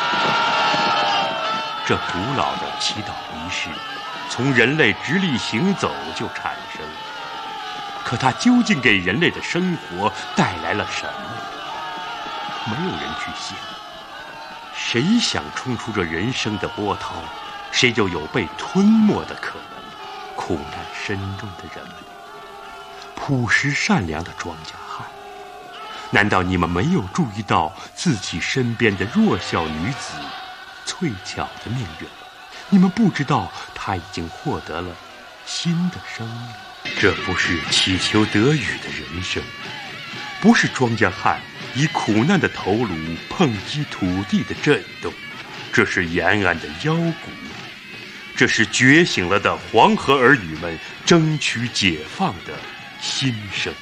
这古老的祈祷仪式从人类直立行走就产生，可它究竟给人类的生活带来了什么？没有人去想。谁想冲出这人生的波涛，谁就有被吞没的可能。苦难深重的人们，朴实善良的庄稼汉，难道你们没有注意到自己身边的弱小女子翠巧的命运？你们不知道她已经获得了新的生命。这不是祈求得雨的人生，不是庄稼汉以苦难的头颅碰击土地的震动，这是延安的腰鼓，这是觉醒了的黄河儿女们争取解放的心声。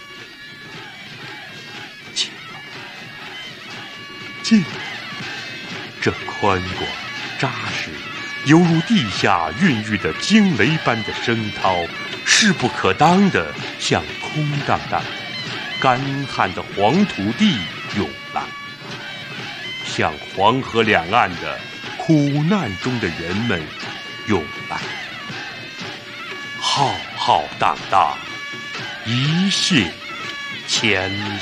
进来，这宽广扎实犹如地下孕育的惊雷般的声涛，势不可当地向空荡荡干旱的黄土地涌来，向黄河两岸的苦难中的人们涌来，浩浩荡荡，一泻千里。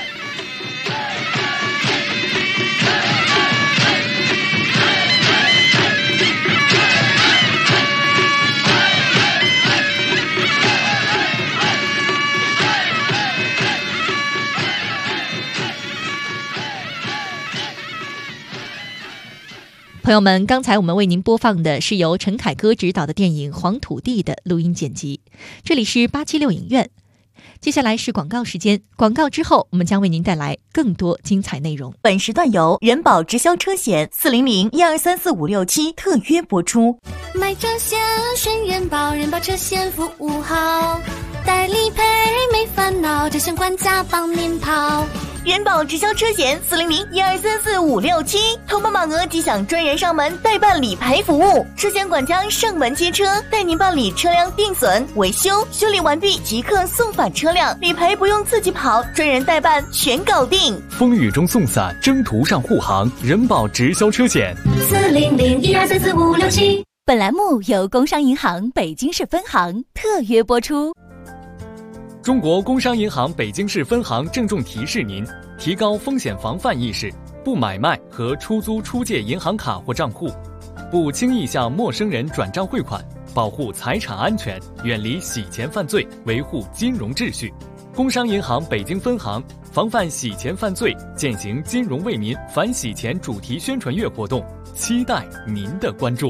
朋友们，刚才我们为您播放的是由陈凯歌执导的电影《黄土地》的录音剪辑。这里是876影院，接下来是广告时间。广告之后，我们将为您带来更多精彩内容。 本时段由人保直销车险400-1234567特约播出。 买车险选人保，人保车险服务好，代理赔没烦恼，这险管家帮您跑。 人保直销车险400-1234567，投保满额即享专人上门代办理赔服务，车险管家上门接车，带您办理车辆定损、维修，修理完毕即刻送返车辆，理赔不用自己跑，专人代办全搞定。 风雨中送伞，征途上护航，人保直销车险 400-1234567。本栏目由工商银行北京市分行特约播出。 中国工商银行北京市分行郑重提示您：提高风险防范意识，不买卖和出租出借银行卡或账户，不轻易向陌生人转账汇款，保护财产安全，远离洗钱犯罪，维护金融秩序。工商银行北京分行防范洗钱犯罪，践行金融为民反洗钱主题宣传月活动，期待您的关注。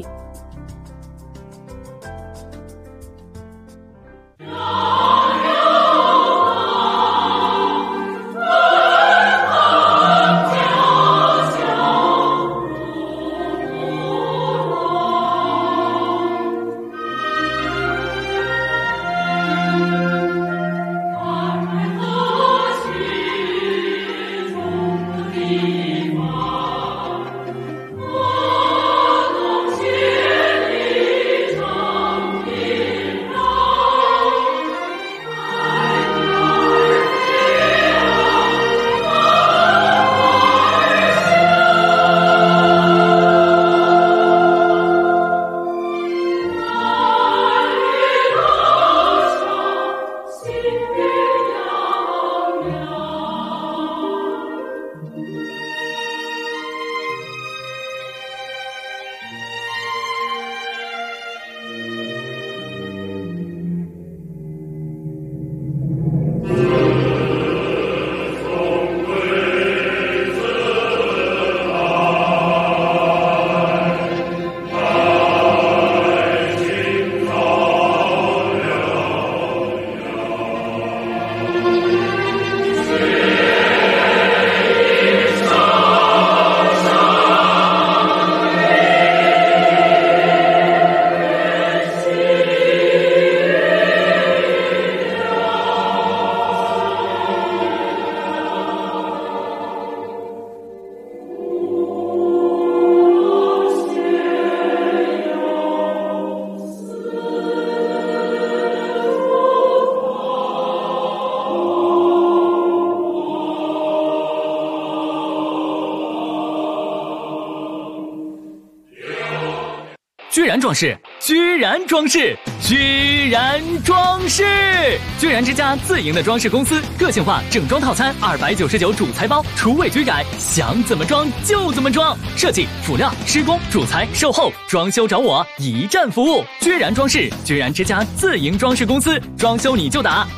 居然装饰，居然装饰，居然装饰！居然之家自营的装饰公司，个性化整装套餐299主材包，厨卫居改，想怎么装就怎么装。设计、辅料、施工、主材、售后、装修找我，一站服务。居然装饰，居然之家自营装饰公司，装修你就打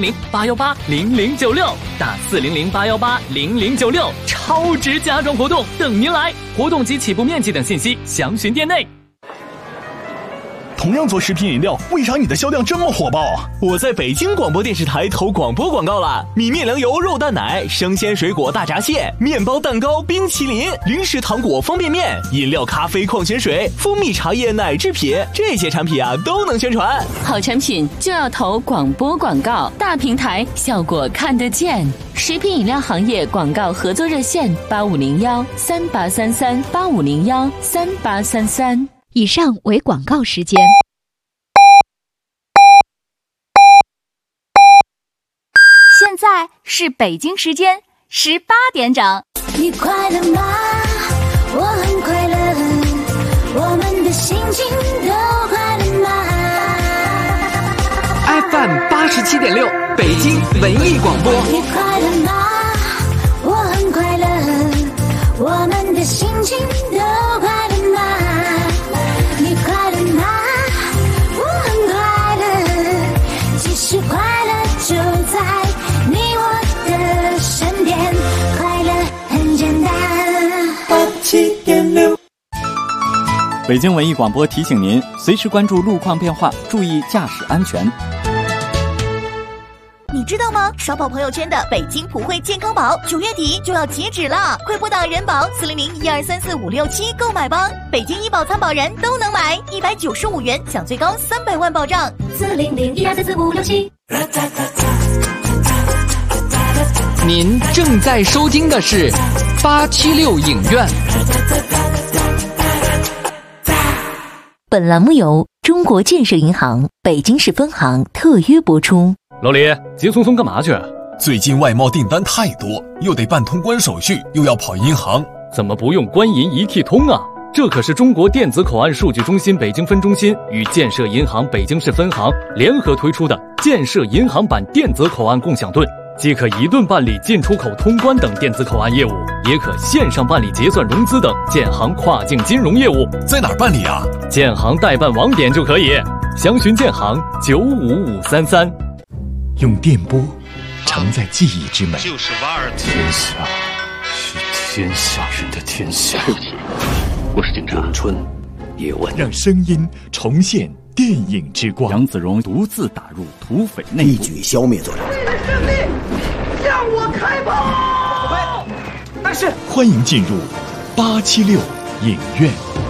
400-818-0096，打400-818-0096，超值家装活动等您来，活动及起步面积等信息详询店内。 同样做食品饮料，为啥你的销量这么火爆啊？ 我在北京广播电视台投广播广告了，米面粮油肉蛋奶、生鲜水果大闸蟹、面包蛋糕、冰淇淋、零食糖果方便面、饮料咖啡矿泉水、蜂蜜茶叶奶制品，这些产品啊都能宣传。 好产品就要投广播广告，大平台效果看得见。食品饮料行业广告合作热线8501-3833-8501-3833。 以上为广告时间。 现在是北京时间18点整。 你快乐吗？我很快乐，我们的心情都快乐吗 ？FM 87.6，北京文艺广播。 你快乐吗？我很快乐，我们的心情都快乐吗？你快乐吗？我很快乐，其实快乐就在你我的身边，快乐很简单。87.6。 北京文艺广播提醒您，随时关注路况变化，注意驾驶安全。 你知道吗？刷爆朋友圈的北京普惠健康宝9月底就要截止了，快拨打人保400-1234567购买吧！北京医保参保人都能买，195元享最高300万保障。 400-1234567。 您正在收听的是876影院。 本栏目由中国建设银行北京市分行特约播出。 老李，急匆匆干嘛去？ 最近外贸订单太多，又得办通关手续，又要跑银行， 怎么不用官银一体通啊？这可是中国电子口岸数据中心北京分中心与建设银行北京市分行联合推出的建设银行版电子口岸共享盾，既可一盾办理进出口通关等电子口岸业务，也可线上办理结算融资等建行跨境金融业务。 在哪儿办理啊？ 建行代办网点就可以，详询建行95533。 用电波承载记忆之美， 就是瓦尔天下是天下人的天下。 我是警察。咏春，叶问， 让声音重现电影之光。 杨子荣独自打入土匪内部， 一举消灭罪人。 胜利，向我开炮！ 但是，欢迎进入876影院。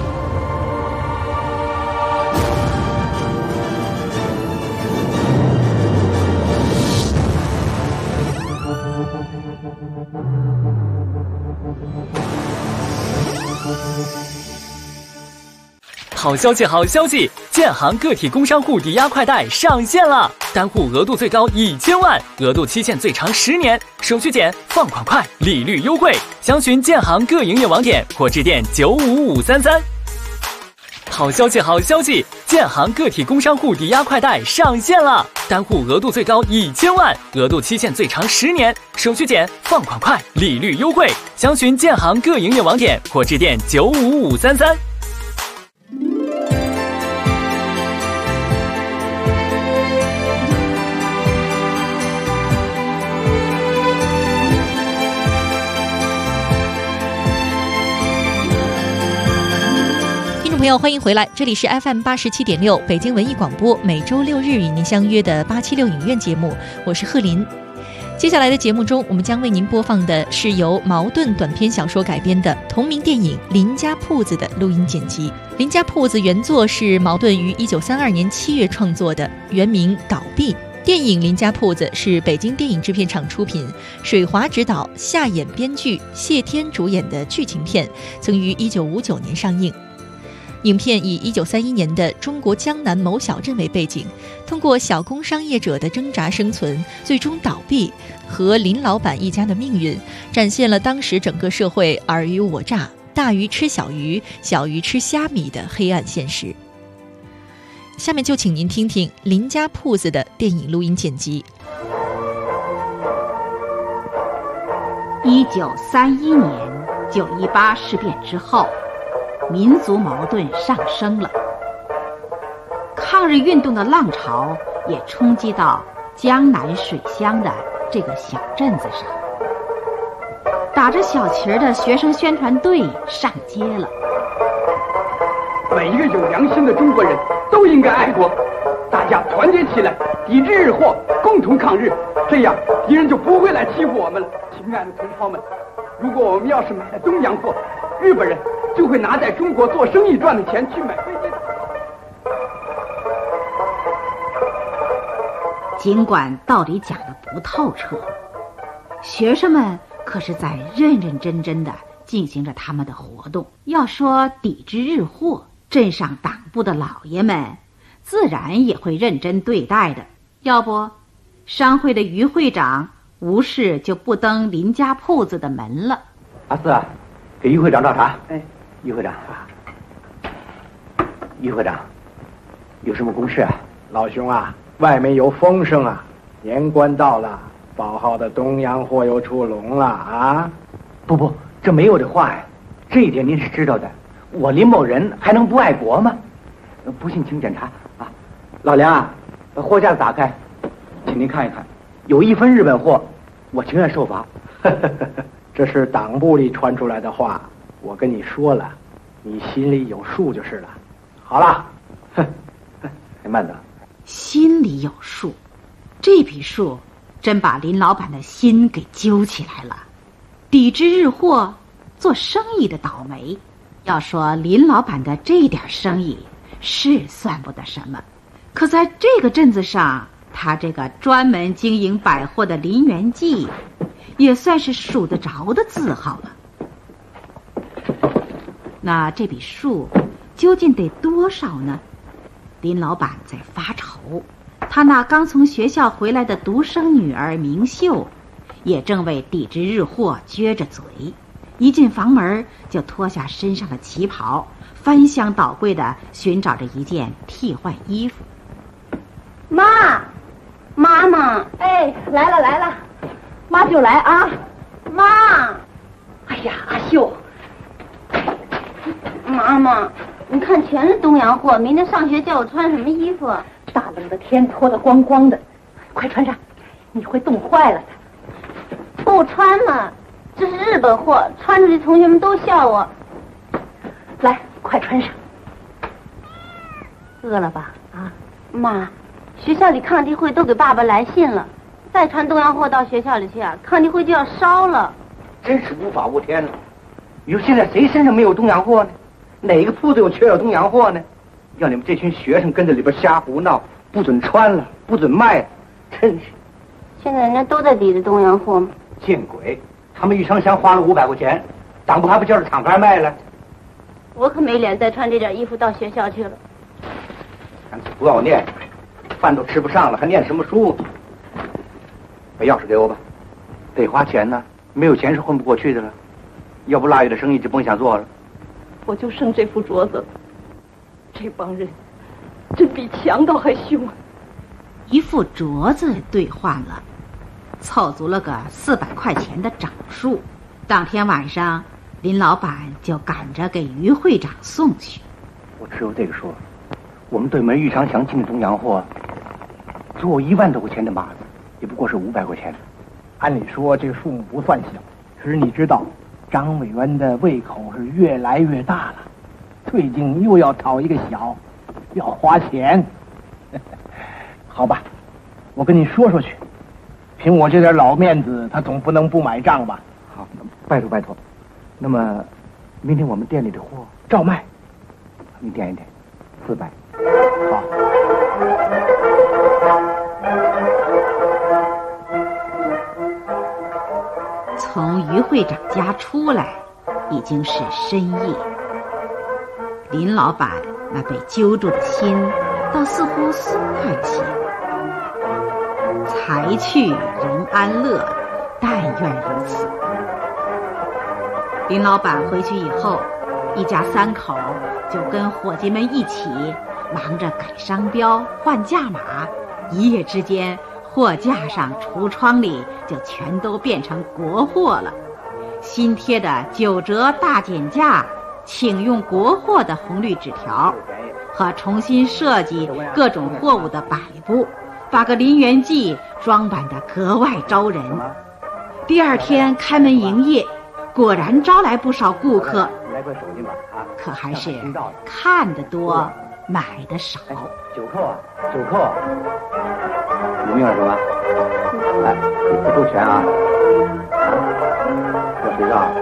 好消息，好消息！建行个体工商户抵押快贷上线了，单户额度最高1000万，额度期限最长10年，手续简，放款快，利率优惠。详询建行各营业网点或致电95533。好消息，好消息！建行个体工商户抵押快贷上线了，单户额度最高1000万，额度期限最长10年，手续简，放款快，利率优惠。详询建行各营业网点或致电95533。 朋友，欢迎回来，这里是 FM 87.6北京文艺广播，每周六日与您相约的876影院节目，我是贺林。接下来的节目中，我们将为您播放的是由茅盾短篇小说改编的同名电影《林家铺子》的录音剪辑。《林家铺子》原作是茅盾于1932年7月创作的，原名《倒闭》。电影《林家铺子》是北京电影制片厂出品，水华执导，夏衍编剧，谢天主演的剧情片，曾于1959年上映。影片以1931年的中国江南某小镇为背景，通过小工商业者的挣扎生存，最终倒闭和林老板一家的命运，展现了当时整个社会尔虞我诈、大鱼吃小鱼、小鱼吃虾米的黑暗现实。下面就请您听听林家铺子的电影录音剪辑。 1931年9·18事变之后，民族矛盾上升了，抗日运动的浪潮也冲击到江南水乡的这个小镇子上。打着小旗儿的学生宣传队上街了。 每一个有良心的中国人都应该爱国，大家团结起来，抵制日货，共同抗日，这样敌人就不会来欺负我们了。亲爱的同胞们，如果我们要是买了东洋货，日本人就会拿在中国做生意赚的钱去买飞机。 尽管道理讲得不透彻，学生们可是在认认真真的进行着他们的活动。要说抵制日货，镇上党部的老爷们自然也会认真对待的。要不，商会的于会长无事就不登林家铺子的门了。 阿四啊，给于会长找茬。哎，于会长，于会长，有什么公事啊？ 老兄啊，外面有风声啊，年关到了，宝号的东洋货又出笼了啊！ 不，这没有这话呀，这一点您是知道的。我林某人还能不爱国吗？不信请检查啊。老梁啊，把货架子打开，请您看一看，有1分日本货，我情愿受罚。 这是党部里传出来的话，我跟你说了，你心里有数就是了。好了， 还慢着。 心里有数，这笔数真把林老板的心给揪起来了。抵制日货，做生意的倒霉。要说林老板的这点生意是算不得什么，可在这个镇子上，他这个专门经营百货的林元记也算是数得着的字号了。那这笔数究竟得多少呢？林老板在发愁，他那刚从学校回来的独生女儿明秀，也正为抵制日货撅着嘴。一进房门就脱下身上的旗袍，翻箱倒柜地寻找着一件替换衣服。 妈妈，哎，来了，妈就来啊，妈！哎呀，阿秀，妈妈，你看全是东洋货，明天上学叫我穿什么衣服？大冷的天，脱得光光的，快穿上，你会冻坏了的。不穿嘛，这是日本货，穿出去同学们都笑我。来，快穿上。饿了吧？啊，妈。学校里抗敌会都给爸爸来信了，再穿东洋货到学校里去啊，抗敌会就要烧了。 真是无法无天了。你说现在谁身上没有东洋货呢？哪个铺子又缺少东洋货呢？要你们这群学生跟着里边瞎胡闹，不准穿了，不准卖了，真是。 现在人家都在抵制东洋货吗？ 见鬼！他们一箱箱花了500块钱，党部还不叫着厂牌卖了？ 我可没脸再穿这件衣服到学校去了。 干脆不要念。饭都吃不上了，还念什么书？把钥匙给我吧，得花钱呢，没有钱是混不过去的了。要不腊月的生意就甭想做了。 我就剩这副镯子了，这帮人真比强盗还凶啊！ 一副镯子兑换了，凑足了个400块钱的整数。当天晚上，林老板就赶着给于会长送去。 我只有这个数，我们对门玉长祥进的东洋货。做1万多块钱的码子，也不过是500块钱。 按理说这个数目不算小，可是你知道，张委员的胃口是越来越大了，最近又要讨一个小，要花钱。好吧，我跟你说说去，凭我这点老面子，他总不能不买账吧？ 好，拜托。那么，明天我们店里的货照卖， 你点一点，400。 好。 从于会长家出来，已经是深夜。林老板那被揪住的心，倒似乎松快了些。财去人安乐，但愿如此。林老板回去以后，一家3口就跟伙计们一起忙着改商标、换价码，一夜之间。货架上、橱窗里就全都变成国货了，新贴的9折大减价、请用国货的红绿纸条，和重新设计各种货物的摆布，把个林园记装扮得格外招人。第2天开门营业，果然招来不少顾客，可还是看得多，买的少。 9扣啊，9扣。你明白什么？哎，不周全啊！要谁让？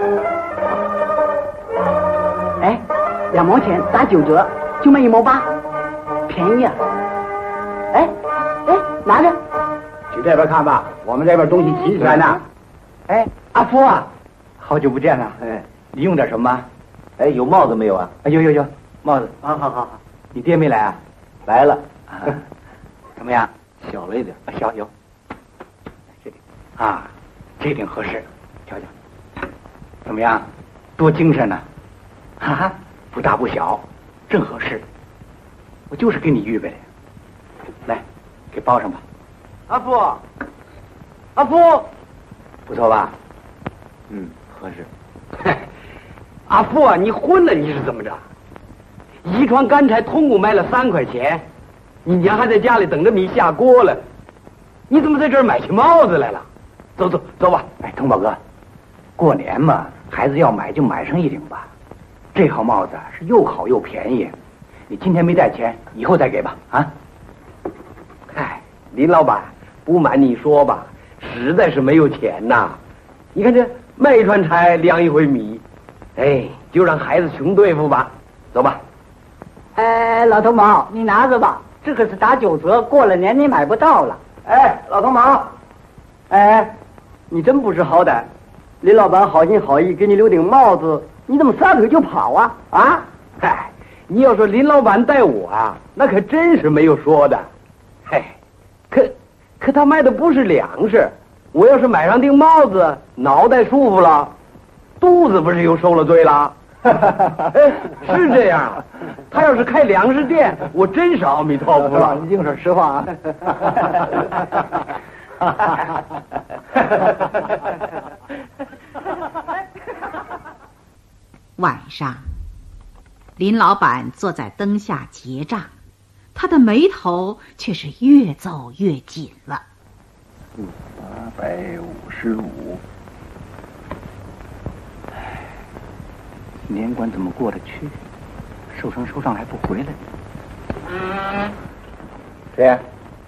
哎，2毛钱打9折，就卖1毛8，便宜啊！哎，拿着， 去这边看吧，我们这边东西齐全呢。哎，阿福啊，好久不见了。哎，你用点什么？哎，有帽子没有啊？有帽子。好，你爹没来啊？来了。怎么样？小了一点，小有。这顶啊，这顶合适，瞧瞧，怎么样？多精神呢！哈哈，不大不小，正合适。我就是给你预备的，来，给包上吧。阿福，不错吧？合适。 阿福啊，你混了你是怎么着？一床干柴通股卖了3块钱。你娘还在家里等着米下锅了，你怎么在这儿买起帽子来了？走吧。 哎，通宝哥，过年嘛，孩子要买就买上1顶吧。这号帽子是又好又便宜，你今天没带钱，以后再给吧。啊？ 哎，林老板，不瞒你说吧，实在是没有钱呐。你看这卖1串柴量1回米，哎，就让孩子穷对付吧。走吧。 哎，老头毛，你拿着吧。这可是打9折，过了年你买不到了。 哎，老头毛，哎， 你真不知好歹。林老板好心好意给你留顶帽子，你怎么撒腿就跑啊？啊！ 嗨，你要说林老板待我啊，那可真是没有说的。嘿，可他卖的不是粮食，我要是买上顶帽子，脑袋舒服了，肚子不是又受了罪了？是这样。他要是开粮食店，我真是阿弥陀佛了。 你净说实话啊！ 晚上，林老板坐在灯下结账，他的眉头却是越皱越紧了。 855。年关怎么过得去？收账还不回来？谁呀？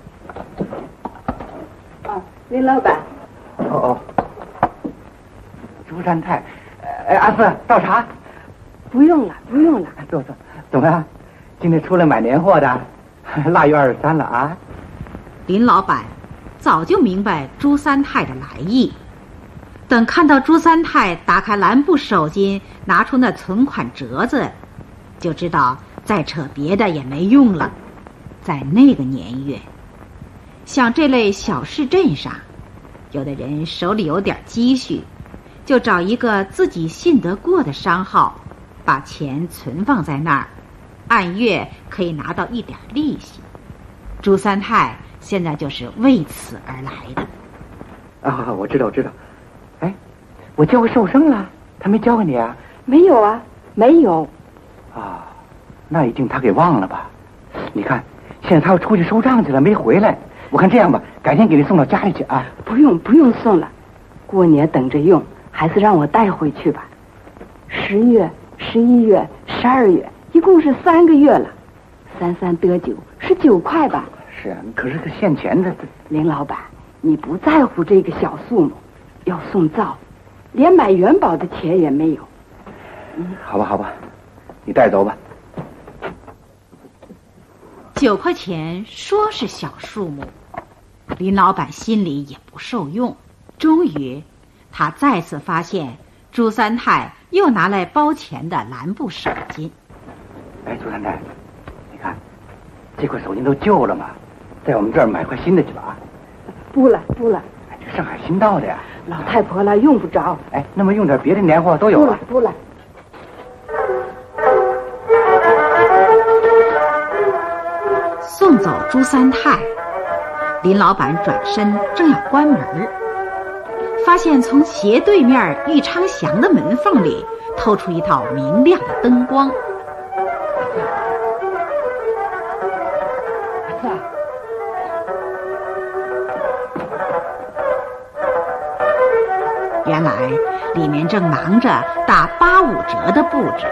林老板。 哦，朱三太。阿四倒茶。 不用了。 坐。怎么样？今天出来买年货的？腊月23了啊？ 林老板早就明白朱三太的来意，等看到朱三太打开蓝布手巾，拿出那存款折子，就知道再扯别的也没用了。在那个年月，像这类小市镇上，有的人手里有点积蓄，就找一个自己信得过的商号，把钱存放在那儿，按月可以拿到一点利息。朱三太现在就是为此而来的。 啊，我知道。哎，我交给寿生了，他没交给你啊？ 没有啊，没有。 啊，那一定他给忘了吧？你看，现在他要出去收账去了，没回来。我看这样吧，改天给你送到家里去啊。 不用送了，过年等着用，还是让我带回去吧。10月、11月、12月，一共是3个月了。33得9是9块吧？ 是啊，可是现钱的。 林老板，你不在乎这个小数目，要送灶，连买元宝的钱也没有。 好吧，你带走吧。 9块钱说是小数目，林老板心里也不受用。终于，他再次发现朱三太又拿来包钱的蓝布手巾。 哎，朱三太，你看，这块手巾都旧了嘛，在我们这儿买块新的去吧啊！ 不了， 哎，这上海新到的呀。 老太婆了，用不着。 哎，那么用点别的年货都有了。 不了。 送走朱三太，林老板转身正要关门，发现从斜对面玉昌祥的门缝里透出一道明亮的灯光。原来里面正忙着打85折的布置。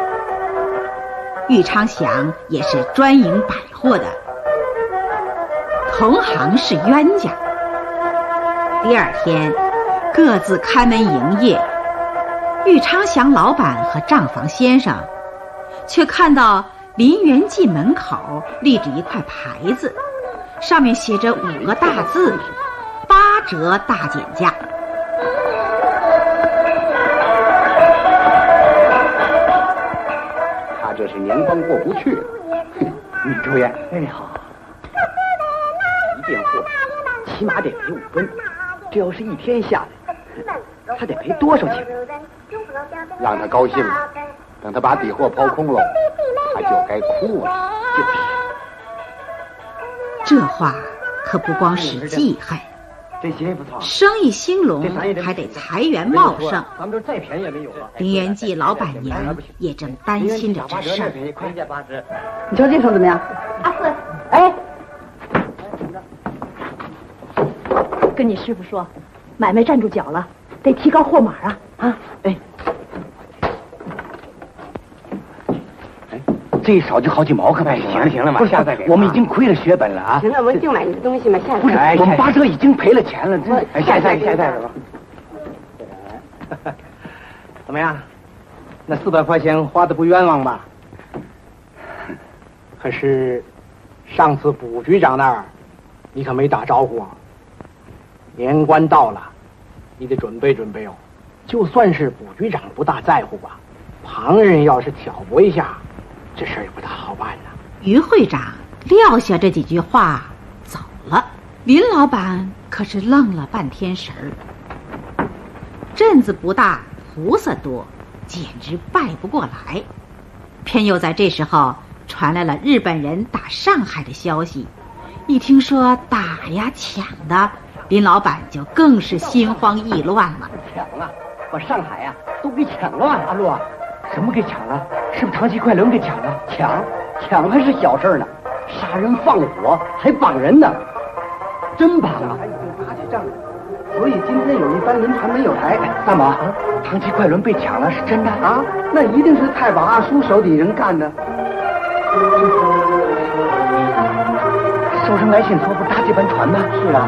玉昌祥也是专营百货的，同行是冤家。第二天，各自开门营业。玉昌祥老板和账房先生，却看到林元记门口立着一块牌子，上面写着5个大字：8折大减价。 这是年关过不去了。你抽烟？ 哎，好。一件货起码得赔5分，这要是一天下来，他得赔多少钱？ 让他高兴，等他把底货抛空了，他就该哭了。 就是，这话可不光是记恨。 这鞋不错， 生意兴隆，还得财源茂盛。 咱们这再便宜也没有了。 林元记老板娘也正担心着这事儿。 你瞧这手怎么样？阿四，哎，跟你师傅说，买卖站住脚了，得提高货码啊！啊， 哎， 这一少就好几毛，可别行了嘛！不下再给，我们已经亏了血本了啊！ 行了，我就买你的东西嘛，下次。 不是，我们8折已经赔了钱了，真。哎，下一代吧。 怎么样？那400块钱花的不冤枉吧？可是上次卜局长那儿，你可没打招呼啊。年关到了， 你得准备准备哦。就算是卜局长不大在乎吧，旁人要是挑拨一下，这事儿也不大好办呐。 于会长撂下这几句话走了，林老板可是愣了半天神儿。镇子不大，菩萨多，简直拜不过来。偏又在这时候传来了日本人打上海的消息，一听说打呀抢的，林老板就更是心慌意乱了。 抢了，把上海呀都给抢了。阿洛，什么给抢了？是不是长期快轮给抢了？抢还是小事呢，杀人放火还绑人呢，真绑啊！还已经打起仗了。所以今天有一班轮船没有来。大马，长期快轮被抢了，是真的啊？那一定是太保阿叔手底人干的。收生来信说不搭这班船吗？是啊。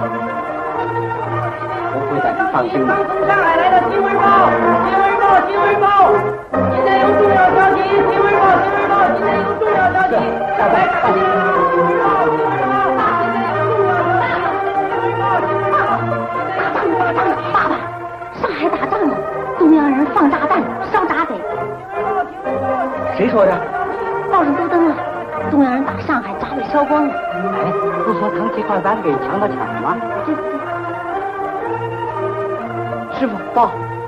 我会长，你放心吧。 从上海来的新闻报，新闻报，今天有重要消息，新闻报，今天有重要消息。来，新闻报。 爸爸，上海打仗了，东洋人放炸弹烧闸北。 谁说的？ 报上都登了，东洋人打上海，闸北烧光了。 哎，不说长期快班给抢到抢了吗？ 对。 师傅报。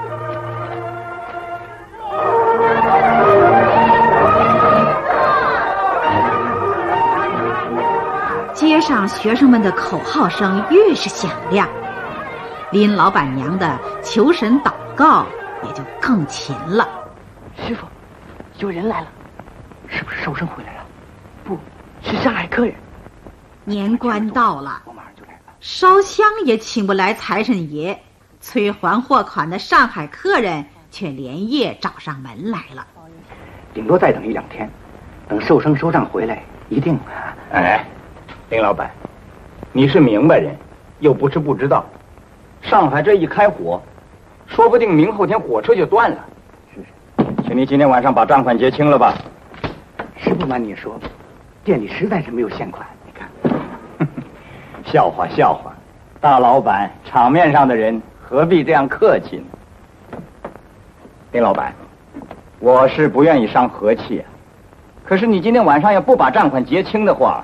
街上学生们的口号声越是响亮，林老板娘的求神祷告也就更勤了。 师傅，有人来了，是不是收生回来了？不是上海客人。 年关到了，我马上就来了。烧香也请不来财神爷，催还货款的上海客人却连夜找上门来了。 顶多再等1-2天，等收生收账回来，一定。 哎，林老板，你是明白人，又不是不知道，上海这一开火，说不定明后天火车就断了。 是， 请你今天晚上把账款结清了吧。 实不瞒你说，店里实在是没有现款。你看， 笑话，大老板场面上的人何必这样客气呢？林老板，我是不愿意伤和气啊，可是你今天晚上要不把账款结清的话，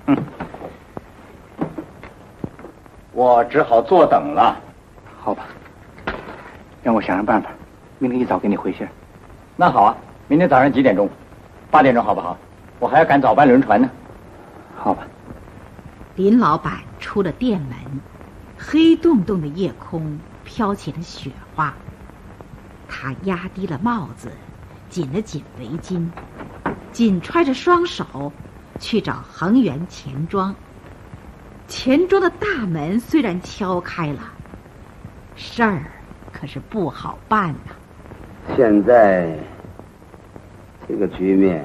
我只好坐等了。 好吧，让我想想办法，明天一早给你回信。 那好啊，明天早上几点钟？8点钟好不好？我还要赶早班轮船呢。 好吧。 林老板出了店门，黑洞洞的夜空飘起了雪花。他压低了帽子，紧了紧围巾，紧揣着双手去找恒源钱庄。钱庄的大门虽然敲开了，事儿可是不好办呐。 现在这个局面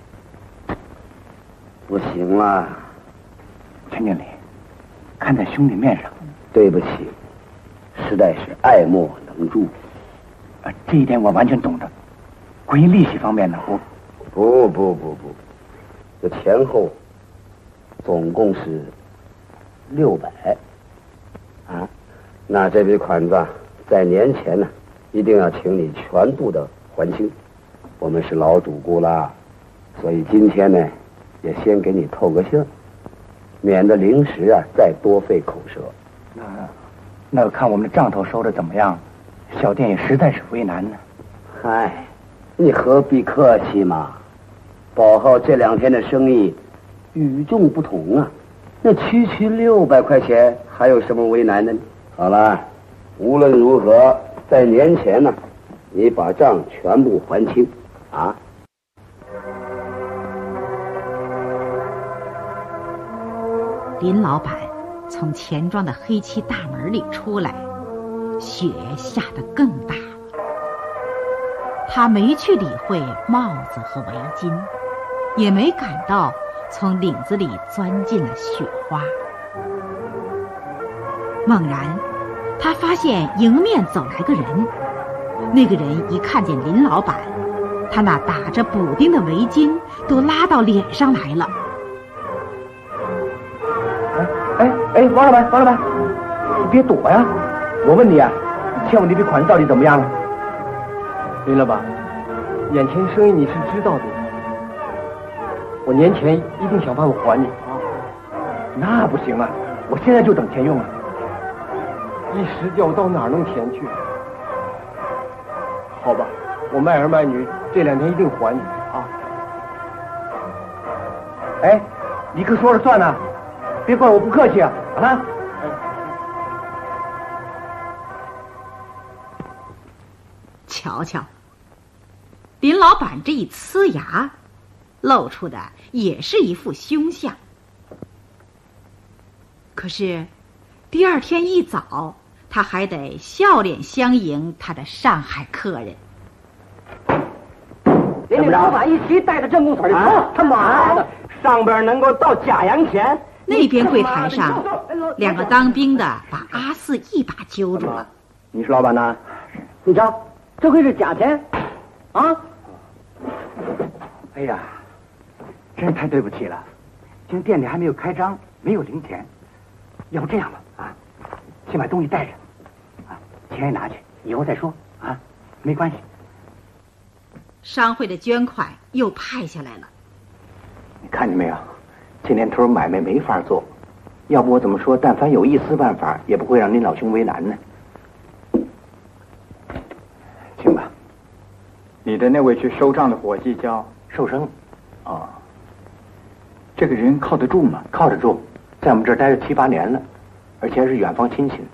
不行了。 陈经理，看在兄弟面上， 对不起，实在是爱莫能助。 这一点我完全懂得。关于利息方面呢， 我不，这前后总共是600啊。那这笔款子在年前呢，一定要请你全部的还清。我们是老主顾啦，所以今天呢，也先给你透个信儿，免得临时啊再多费口舌。 那看我们的账头收的怎么样？小店也实在是为难呢。 嗨，你何必客气嘛？宝号这2天的生意与众不同啊，那区600块钱，还有什么为难的呢？好了，无论如何，在年前呢，你把账全部还清啊。 林老板从钱庄的黑漆大门里出来，雪下得更大了。他没去理会帽子和围巾，也没感到从领子里钻进了雪花。猛然他发现迎面走来个人，那个人一看见林老板，他那打着补丁的围巾都拉到脸上来了。 王老板，你别躲呀！我问你啊， 欠我那笔款子到底怎么样了？ 林老板，眼前生意你是知道的，我年前一定想办法还你啊。 那不行啊，我现在就等钱用啊。 一时掉到哪儿能钱去？好吧，我卖儿卖女，这2天一定还你啊。 哎，你可说了算呢，别怪我不客气啊！啊！ 瞧瞧，林老板这一呲牙，露出的也是一副凶相。可是第2天一早，他还得笑脸相迎他的上海客人。 连你老板一提带着正宫腿儿，他妈的，上边能够到假洋钱。 那边柜台上，2个当兵的把阿四一把揪住了。 你是老板呐？你瞧，这会是假钱啊！哎呀，真是太对不起了，今天店里还没有开张，没有零钱。要不这样吧，啊，先把东西带着，啊，钱也拿去，以后再说啊，没关系。 商会的捐款又派下来了。 你看见没有？这年头买卖没法做，要不我怎么说，但凡有一丝办法，也不会让您老兄为难呢。行吧。 你的那位去收账的伙计叫寿生。 哦，这个人靠得住吗？ 靠得住，在我们这儿待了7、8年了，而且还是远房亲戚。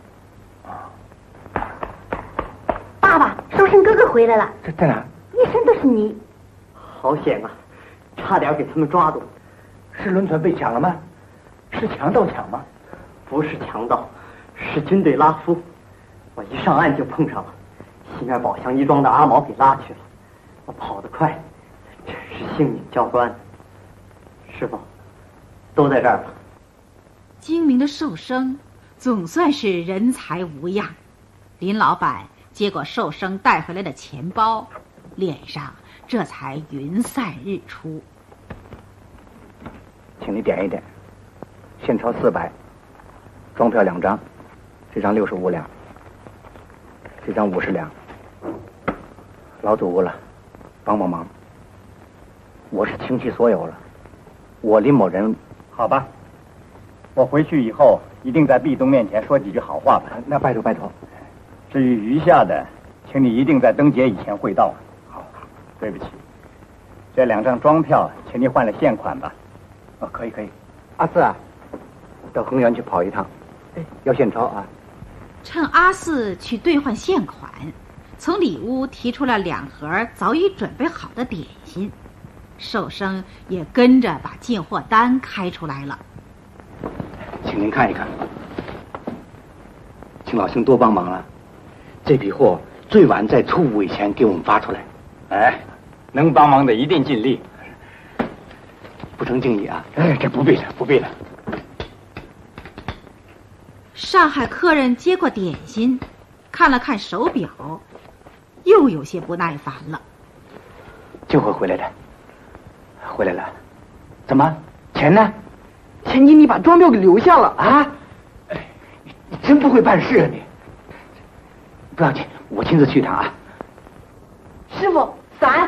爸爸，寿生哥哥回来了。 在哪？ 一身都是泥。 好险啊，差点给他们抓住。是轮船被抢了吗？是强盗抢吗？ 不是强盗，是军队拉夫。我一上岸就碰上了，西面宝箱一庄的阿毛给拉去了。我跑得快，真是性命交关。师傅，都在这儿了。 精明的寿生总算是人才无恙。林老板接过寿生带回来的钱包，脸上这才云散日出。 请你点一点，现钞400，装票2张，这张65两，这张50两。老祖了，帮帮忙，我是倾其所有了，我林某人。 好吧，我回去以后一定在毕东面前说几句好话吧。 那拜托拜托。 至于余下的，请你一定在灯节以前汇到。好，对不起，这2张装票，请你换了现款吧。 哦，可以。阿四啊，到恒源去跑一趟，要现钞啊。 趁阿四去兑换现款，从里屋提出了2盒早已准备好的点心。寿生也跟着把进货单开出来了。 请您看一看，请老兄多帮忙了。这批货最晚在初5以前给我们发出来。 哎，能帮忙的一定尽力。 不成敬意啊！哎，这不必了。 上海客人接过点心，看了看手表，又有些不耐烦了。 就会回来的。回来了，怎么？钱呢？ 钱你把装票给留下了啊！你真不会办事啊你！不要紧，我亲自去一趟啊。 师傅，伞。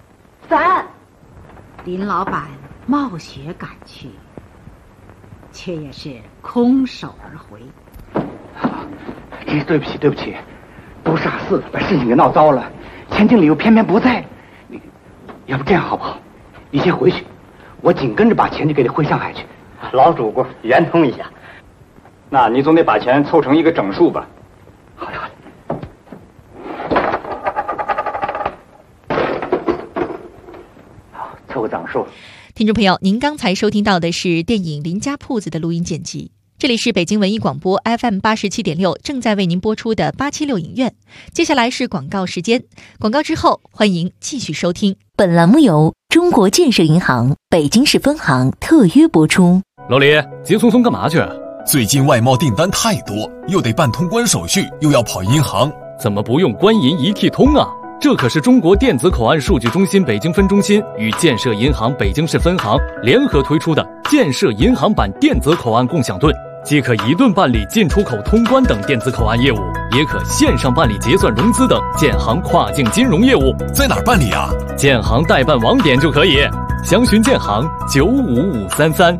林老板冒雪赶去，却也是空手而回。 真是对不起，都是阿四把事情给闹糟了，钱经理又偏偏不在。你要不这样好不好？你先回去，我紧跟着把钱就给你汇上海去。 老主顾圆通一下。 那你总得把钱凑成一个整数吧。 好的。好，凑个整数。 听众朋友，您刚才收听到的是电影《林家铺子》的录音剪辑。这里是北京文艺广播 FM 87.6，正在为您播出的876影院。接下来是广告时间，广告之后欢迎继续收听。 本栏目由中国建设银行北京市分行特约播出。 老李，急匆匆干嘛去？ 最近外贸订单太多，又得办通关手续，又要跑银行， 怎么不用官银一体通啊？这可是中国电子口岸数据中心北京分中心与建设银行北京市分行联合推出的建设银行版电子口岸共享盾。 既可一顿办理进出口通关等电子口岸业务，也可线上办理结算融资等建行跨境金融业务。 在哪儿办理啊？ 建行代办网点就可以，详询建行95533。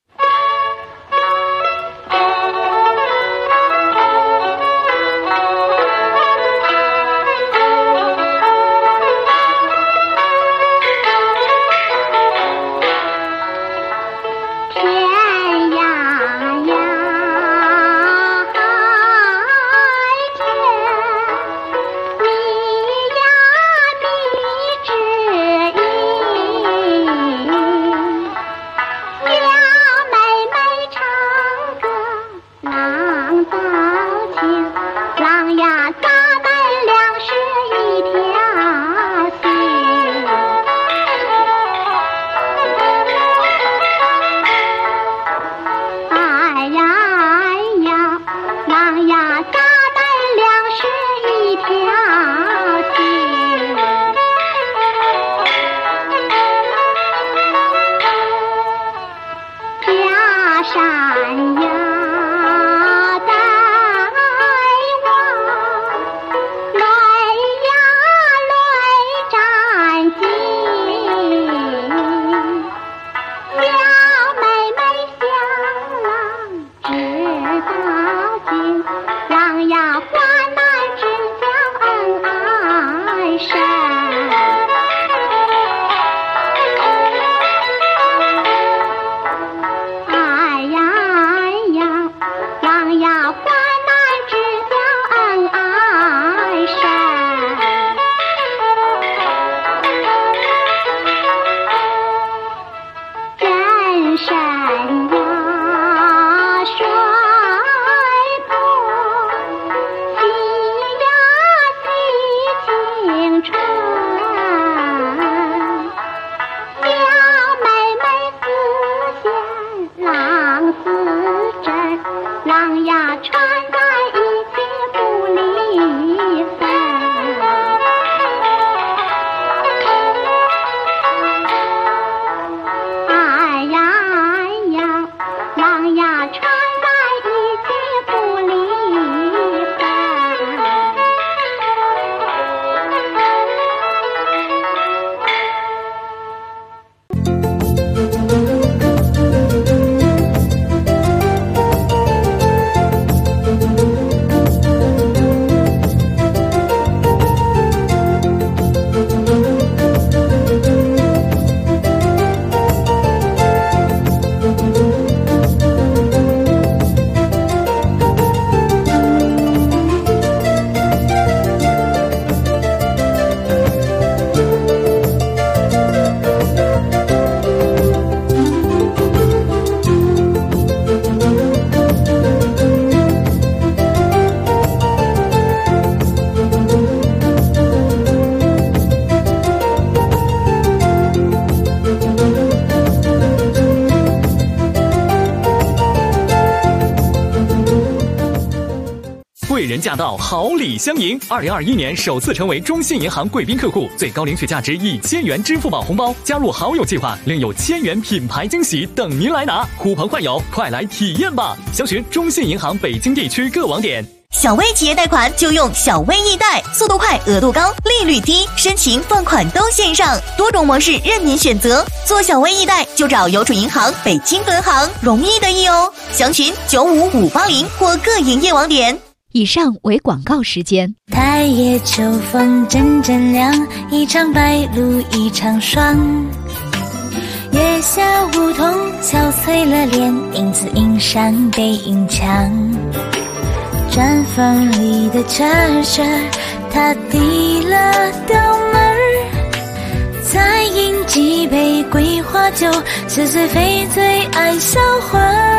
贵人驾到，好礼相迎。2021年首次成为中信银行贵宾客户，最高领取价值1000元支付宝红包，加入好友计划，另有1000元品牌惊喜等您来拿。呼朋唤友，快来体验吧！详询中信银行北京地区各网点。 小微企业贷款就用小微易贷，速度快，额度高，利率低，申请放款都线上，多种模式任您选择。做小微易贷就找邮储银行北京分行，容易的易哦。详询95580或各营业网点。 以上为广告时间。 太夜秋风阵阵凉，一场白露一场霜。月下梧桐憔悴了脸，影子映山背影墙。毡房里的车儿，他递了刀门儿，再饮几杯桂花酒，是谁非最爱销魂。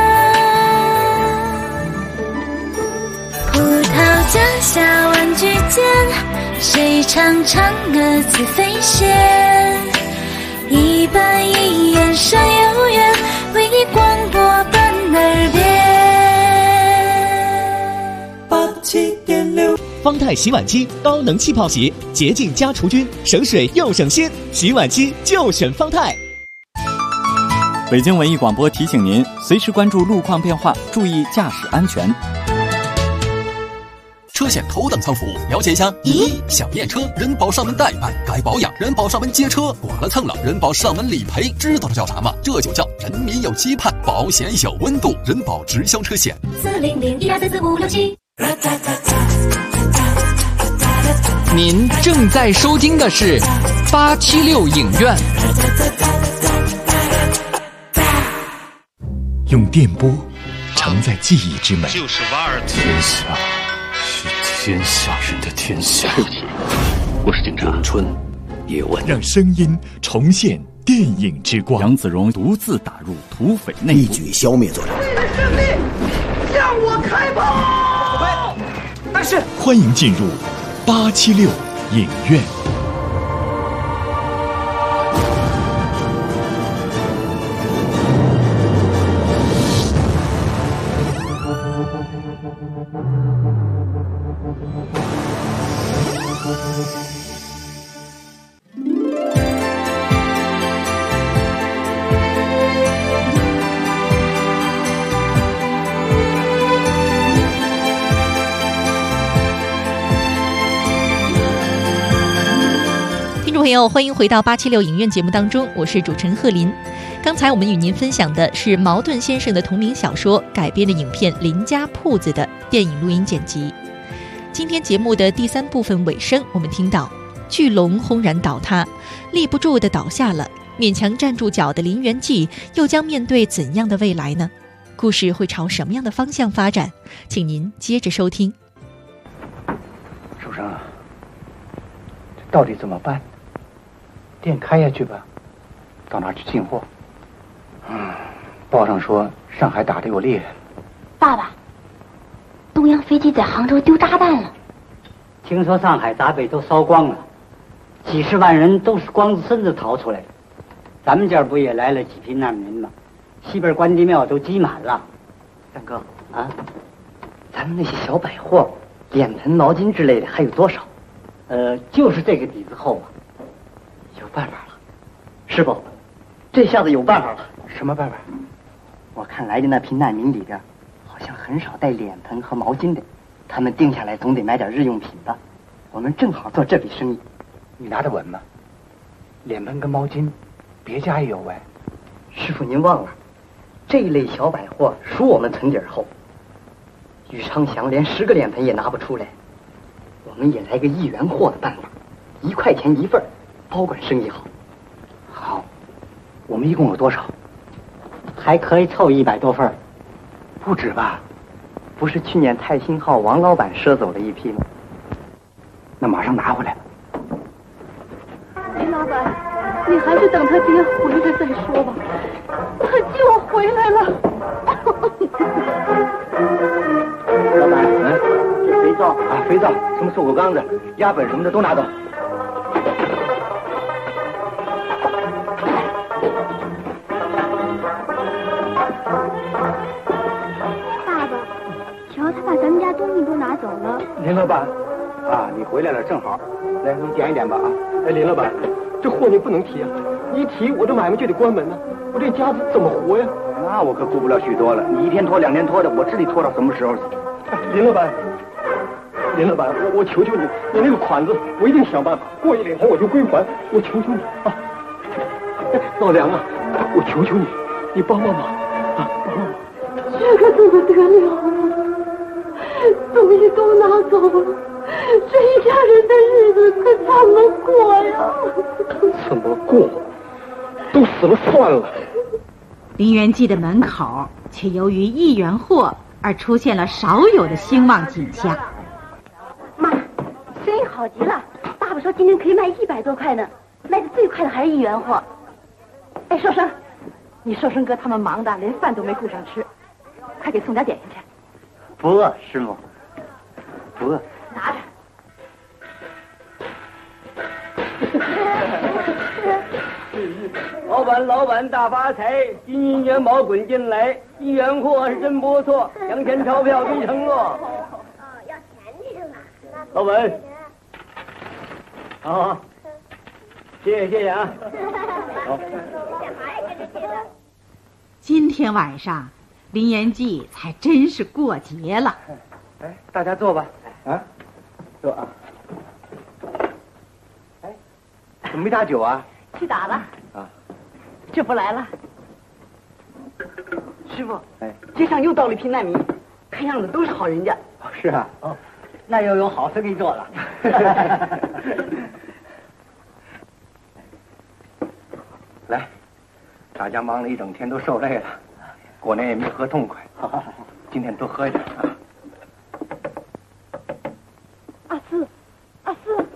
葡萄架下玩具间，谁唱嫦娥自飞仙？一板一眼闪悠远，为你广播奔耳边。 87.6方太洗碗机高能气泡洗，洁净加除菌，省水又省心，洗碗机就选方太。 北京文艺广播提醒您，随时关注路况变化，注意驾驶安全。 车险头等舱服务，了解一下。1. 小验车，人保上门代办，该保养；人保上门接车，剐了蹭了，人保上门理赔。知道这叫啥吗？这就叫人民有期盼，保险有温度。人保直销车险。 400-1234567。 您正在收听的是876影院。 用电波承载记忆之美。 就是瓦尔特。 天下是天下人的天下。 对不起，我是警察。 咏春叶问，让声音重现电影之光。 杨子荣独自打入土匪内部， 一举消灭作战。 为了胜利，向我开炮！ 但是，欢迎进入876影院。 朋友，欢迎回到876影院节目当中，我是主持人贺林。刚才我们与您分享的是茅盾先生的同名小说改编的影片《邻家铺子》的电影录音剪辑。今天节目的第3部分尾声，我们听到巨龙轰然倒塌，立不住的倒下了，勉强站住脚的林元济又将面对怎样的未来呢？故事会朝什么样的方向发展？请您接着收听。 书生啊，这到底怎么办？店开下去吧，到哪儿去进货？报上说上海打得有厉害。 爸爸，东洋飞机在杭州丢炸弹了。 听说上海闸北都烧光了，几十万人都是光着身子逃出来的。咱们这儿不也来了几批难民吗？西边关帝庙都挤满了。 三哥啊，咱们那些小百货、脸盆、毛巾之类的还有多少？ 就是这个底子厚嘛。 有办法了，师傅，这下子有办法了。 什么办法？ 我看来的那批难民里边，好像很少带脸盆和毛巾的，他们定下来总得买点日用品吧。我们正好做这笔生意。 你拿得稳吗？脸盆跟毛巾，别家也有哎。 师傅您忘了，这一类小百货属我们存底厚。于昌祥连10个脸盆也拿不出来，我们也来个1元货的办法，1块钱1份。保管生意好。 好，我们一共有多少？ 还可以凑100多份。 不止吧？不是去年泰兴号王老板赊走了一批吗？ 那马上拿回来。 林老板，你还是等他爹回来再说吧。他就回来了。 老板，这肥皂啊，肥皂，什么塑口缸子、压本什么的都拿走。 林老板，啊，你回来了，正好，来，给你点一点吧啊！哎，林老板，这货你不能提啊，你一提我这买卖就得关门呢，我这家子怎么活呀？ 那我可顾不了许多了，你1天拖2天拖的，我知你拖到什么时候去？ 哎，林老板，我求求你，你那个款子我一定想办法，过1、2天我就归还，我求求你啊！哎，老梁啊，我求求你，你帮帮忙啊，帮帮忙！ 这可怎么得了啊？东西都拿走了，这一家人的日子可怎么过呀？ 怎么过？都死了算了。 林元济的门口却由于1元货而出现了少有的兴旺景象。 妈，生意好极了，爸爸说今天可以卖100多块呢，卖的最快的还是1元货。哎，寿生，你寿生哥他们忙的连饭都没顾上吃，快给送点点心去。 不饿，师傅，不饿。 拿着。 老板大发财，金银元宝滚进来，1元货是真不错，2钱钞票没承诺。 哦，要钱去了。 老板，好，谢谢啊。好。 今天晚上，林延季才真是过节了。 哎，大家坐吧。啊，坐啊。哎，怎么没打酒啊？ 去打了。 啊， 这不来了。师傅，街上又到了一批难民，看样子都是好人家。 是啊。 哦，那又有好事给你做了。 来，大家忙了一整天都受累了，过年也没喝痛快。今天多喝一点啊。 阿四，阿四。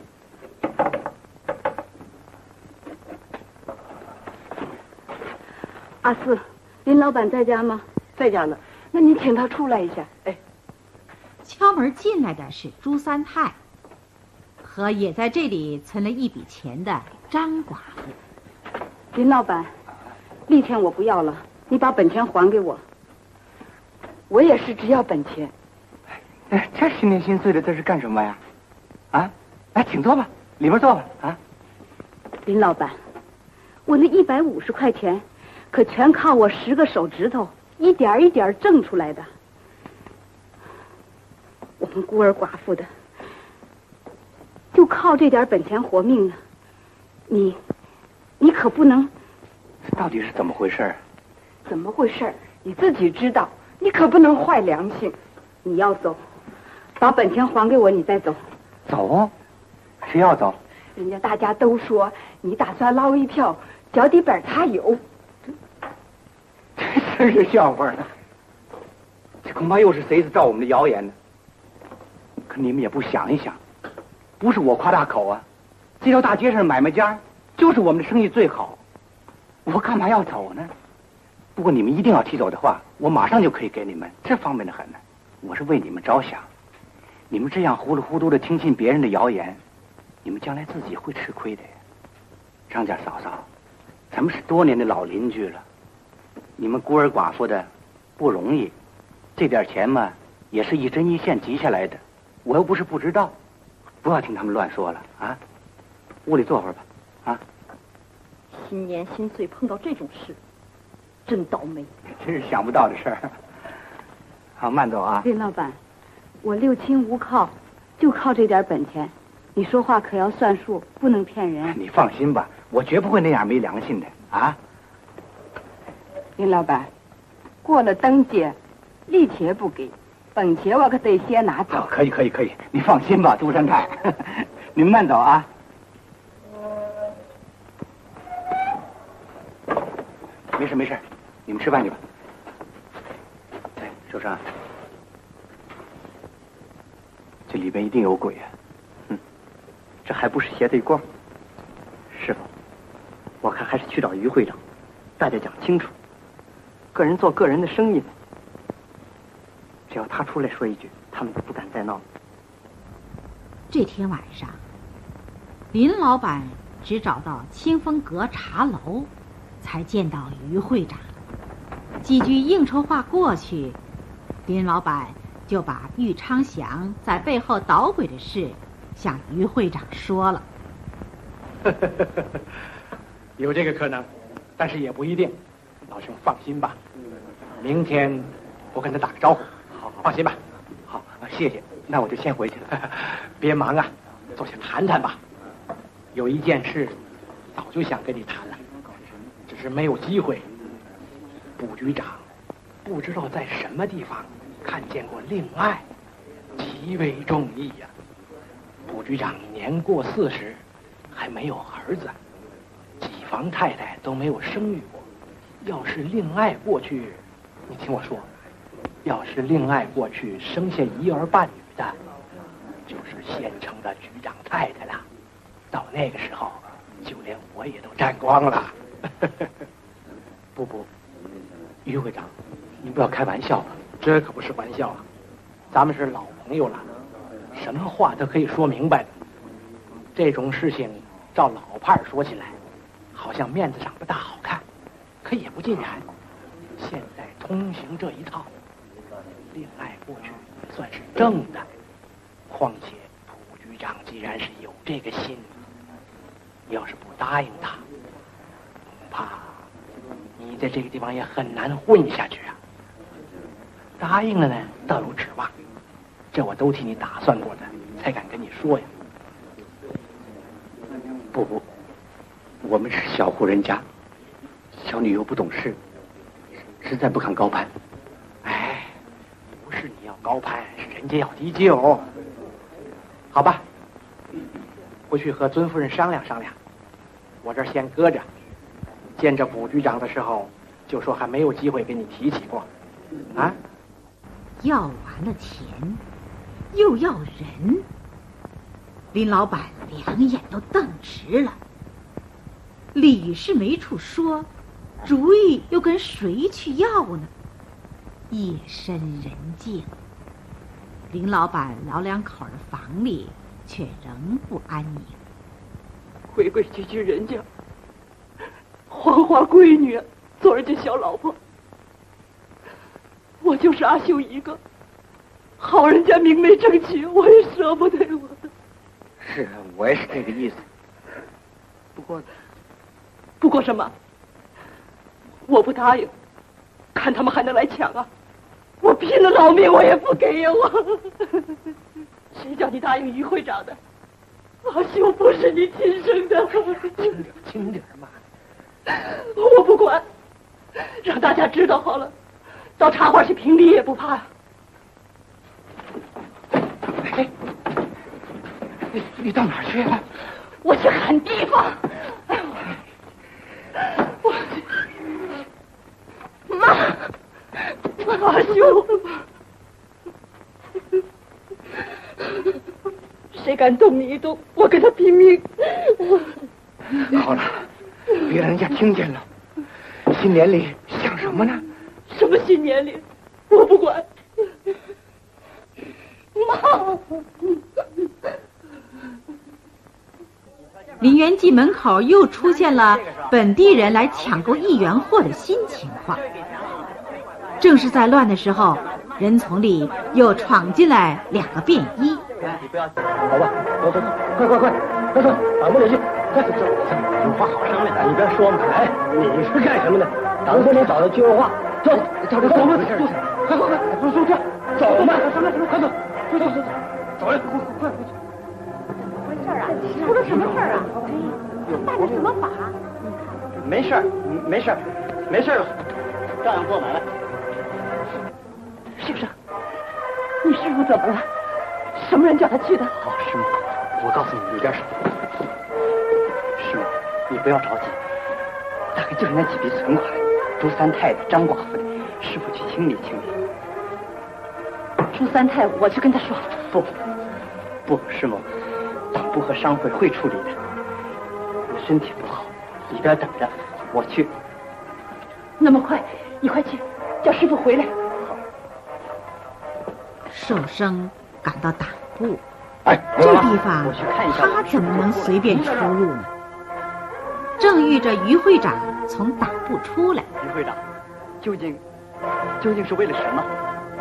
阿四，林老板在家吗？在家呢。那您请他出来一下。哎， 敲门进来的是朱三太和也在这里存了一笔钱的张寡妇。 林老板，利钱我不要了，你把本钱还给我。我也是只要本钱。 哎，这心连心碎的，这是干什么呀？啊，来，请坐吧，里边坐吧。啊， 林老板，我那150块钱，可全靠我10个手指头一点一点挣出来的。我们孤儿寡妇的，就靠这点本钱活命呢。你可不能。 这到底是怎么回事？ 怎么回事？你自己知道，你可不能坏良心。你要走，把本钱还给我，你再走。 走？谁要走？ 人家大家都说你打算捞一票，脚底板他有。 这真是笑话呢。这恐怕又是谁造我们的谣言呢？可你们也不想一想，不是我夸大口啊，这条大街上买卖家就是我们的生意最好，我干嘛要走呢？不过你们一定要提走的话，我马上就可以给你们，这方便的很呢。我是为你们着想，你们这样糊里糊涂的听信别人的谣言，你们将来自己会吃亏的呀。张家嫂嫂，咱们是多年的老邻居了，你们孤儿寡妇的不容易，这点钱嘛，也是一针一线积下来的，我又不是不知道，不要听他们乱说了啊。屋里坐会儿吧，啊。 新年新岁碰到这种事，真倒霉。 真是想不到的事儿。好，慢走啊。 林老板，我六亲无靠，就靠这点本钱，你说话可要算数，不能骗人。 你放心吧，我绝不会那样没良心的啊。 林老板，过了灯节，利钱不给，本钱我可得先拿走。 可以，你放心吧，朱三太，你们慢走啊。没事，你们吃饭去吧。哎，受伤，这里边一定有鬼啊！ 这还不是邪对光。师傅，我看还是去找于会长，大家讲清楚。个人做个人的生意，只要他出来说一句，他们就不敢再闹了。 这天晚上，林老板只找到清风阁茶楼，才见到于会长。几句应酬话过去，林老板就把玉昌祥在背后捣鬼的事向于会长说了。 有这个可能，但是也不一定。老兄放心吧，明天我跟他打个招呼。好，放心吧。 好，谢谢。那我就先回去了。 别忙啊，坐下谈谈吧。有一件事，早就想跟你谈了，只是没有机会。卜局长不知道在什么地方看见过令爱，极为中意呀。卜局长年过40，还没有儿子，几房太太都没有生育过。要是令爱过去，你听我说，要是令爱过去生下一儿半女的，就是县城的局长太太了。到那个时候，就连我也都沾光了。 不，于会长，您不要开玩笑了。 这可不是玩笑啊，咱们是老朋友了，什么话都可以说明白的。这种事情照老派说起来，好像面子上不大好看，可也不尽然。现在通行这一套，恋爱过去算是正的。况且蒲局长既然是有这个心，要是不答应他，恐怕你你在这个地方也很难混下去啊。答应了呢，倒有指望，这我都替你打算过的，才敢跟你说呀。 不，我们是小户人家，小女又不懂事，实在不敢高攀。 哎，不是你要高攀，是人家要低就。好吧，回去和尊夫人商量商量，我这儿先搁着。见着卜局长的时候，就说还没有机会跟你提起过，啊？ 要完了钱，又要人，林老板两眼都瞪直了。理是没处说，主意又跟谁去要呢？夜深人静，林老板老两口的房里却仍不安宁。 规规矩矩人家，黄花闺女做人家小老婆，我就是阿秀一个，好人家明媒正娶，我也舍不得我。 是啊，我也是这个意思。 不过什么？我不答应，看他们还能来抢啊！我拼了老命我也不给呀！我，谁叫你答应于会长的？阿秀不是你亲生的。 轻点嘛！ 我不管，让大家知道好了，到茶馆去评理也不怕呀。 哎，你到哪儿去了？ 我去喊地方。妈，阿秀，谁敢动你一动，我跟他拼命。 好了，别让人家听见了。新年里想什么呢？ 什么新年里？我不管。妈。 林元记门口又出现了本地人来抢购1元货的新情况。正是在乱的时候，人丛里又闯进来2个便衣。 你不要走，好吧，走，快走，党部里去，快走，有话好商量。你别说嘛，哎，你是干什么的？党部里找的居委会，走，快，走嘛，走嘛，快走，走来，快。 事儿啊？出了什么事儿啊？大着什么法？ 没事了，照样做买卖。 先生，你师傅怎么了？什么人叫他去的？ 好，师母，我告诉你一点什么。师母，你不要着急，大概就是那几笔存款，朱三太的、张寡妇的，师傅去清理。 朱三太，我去跟他说。 不，师母。党部和商会会处理的。你身体不好，里边等着，我去。 那么快，你快去，叫师傅回来。 好。 寿生赶到党部， 这地方他怎么能随便出入呢？正遇着于会长从党部出来。 于会长，究竟是为了什么？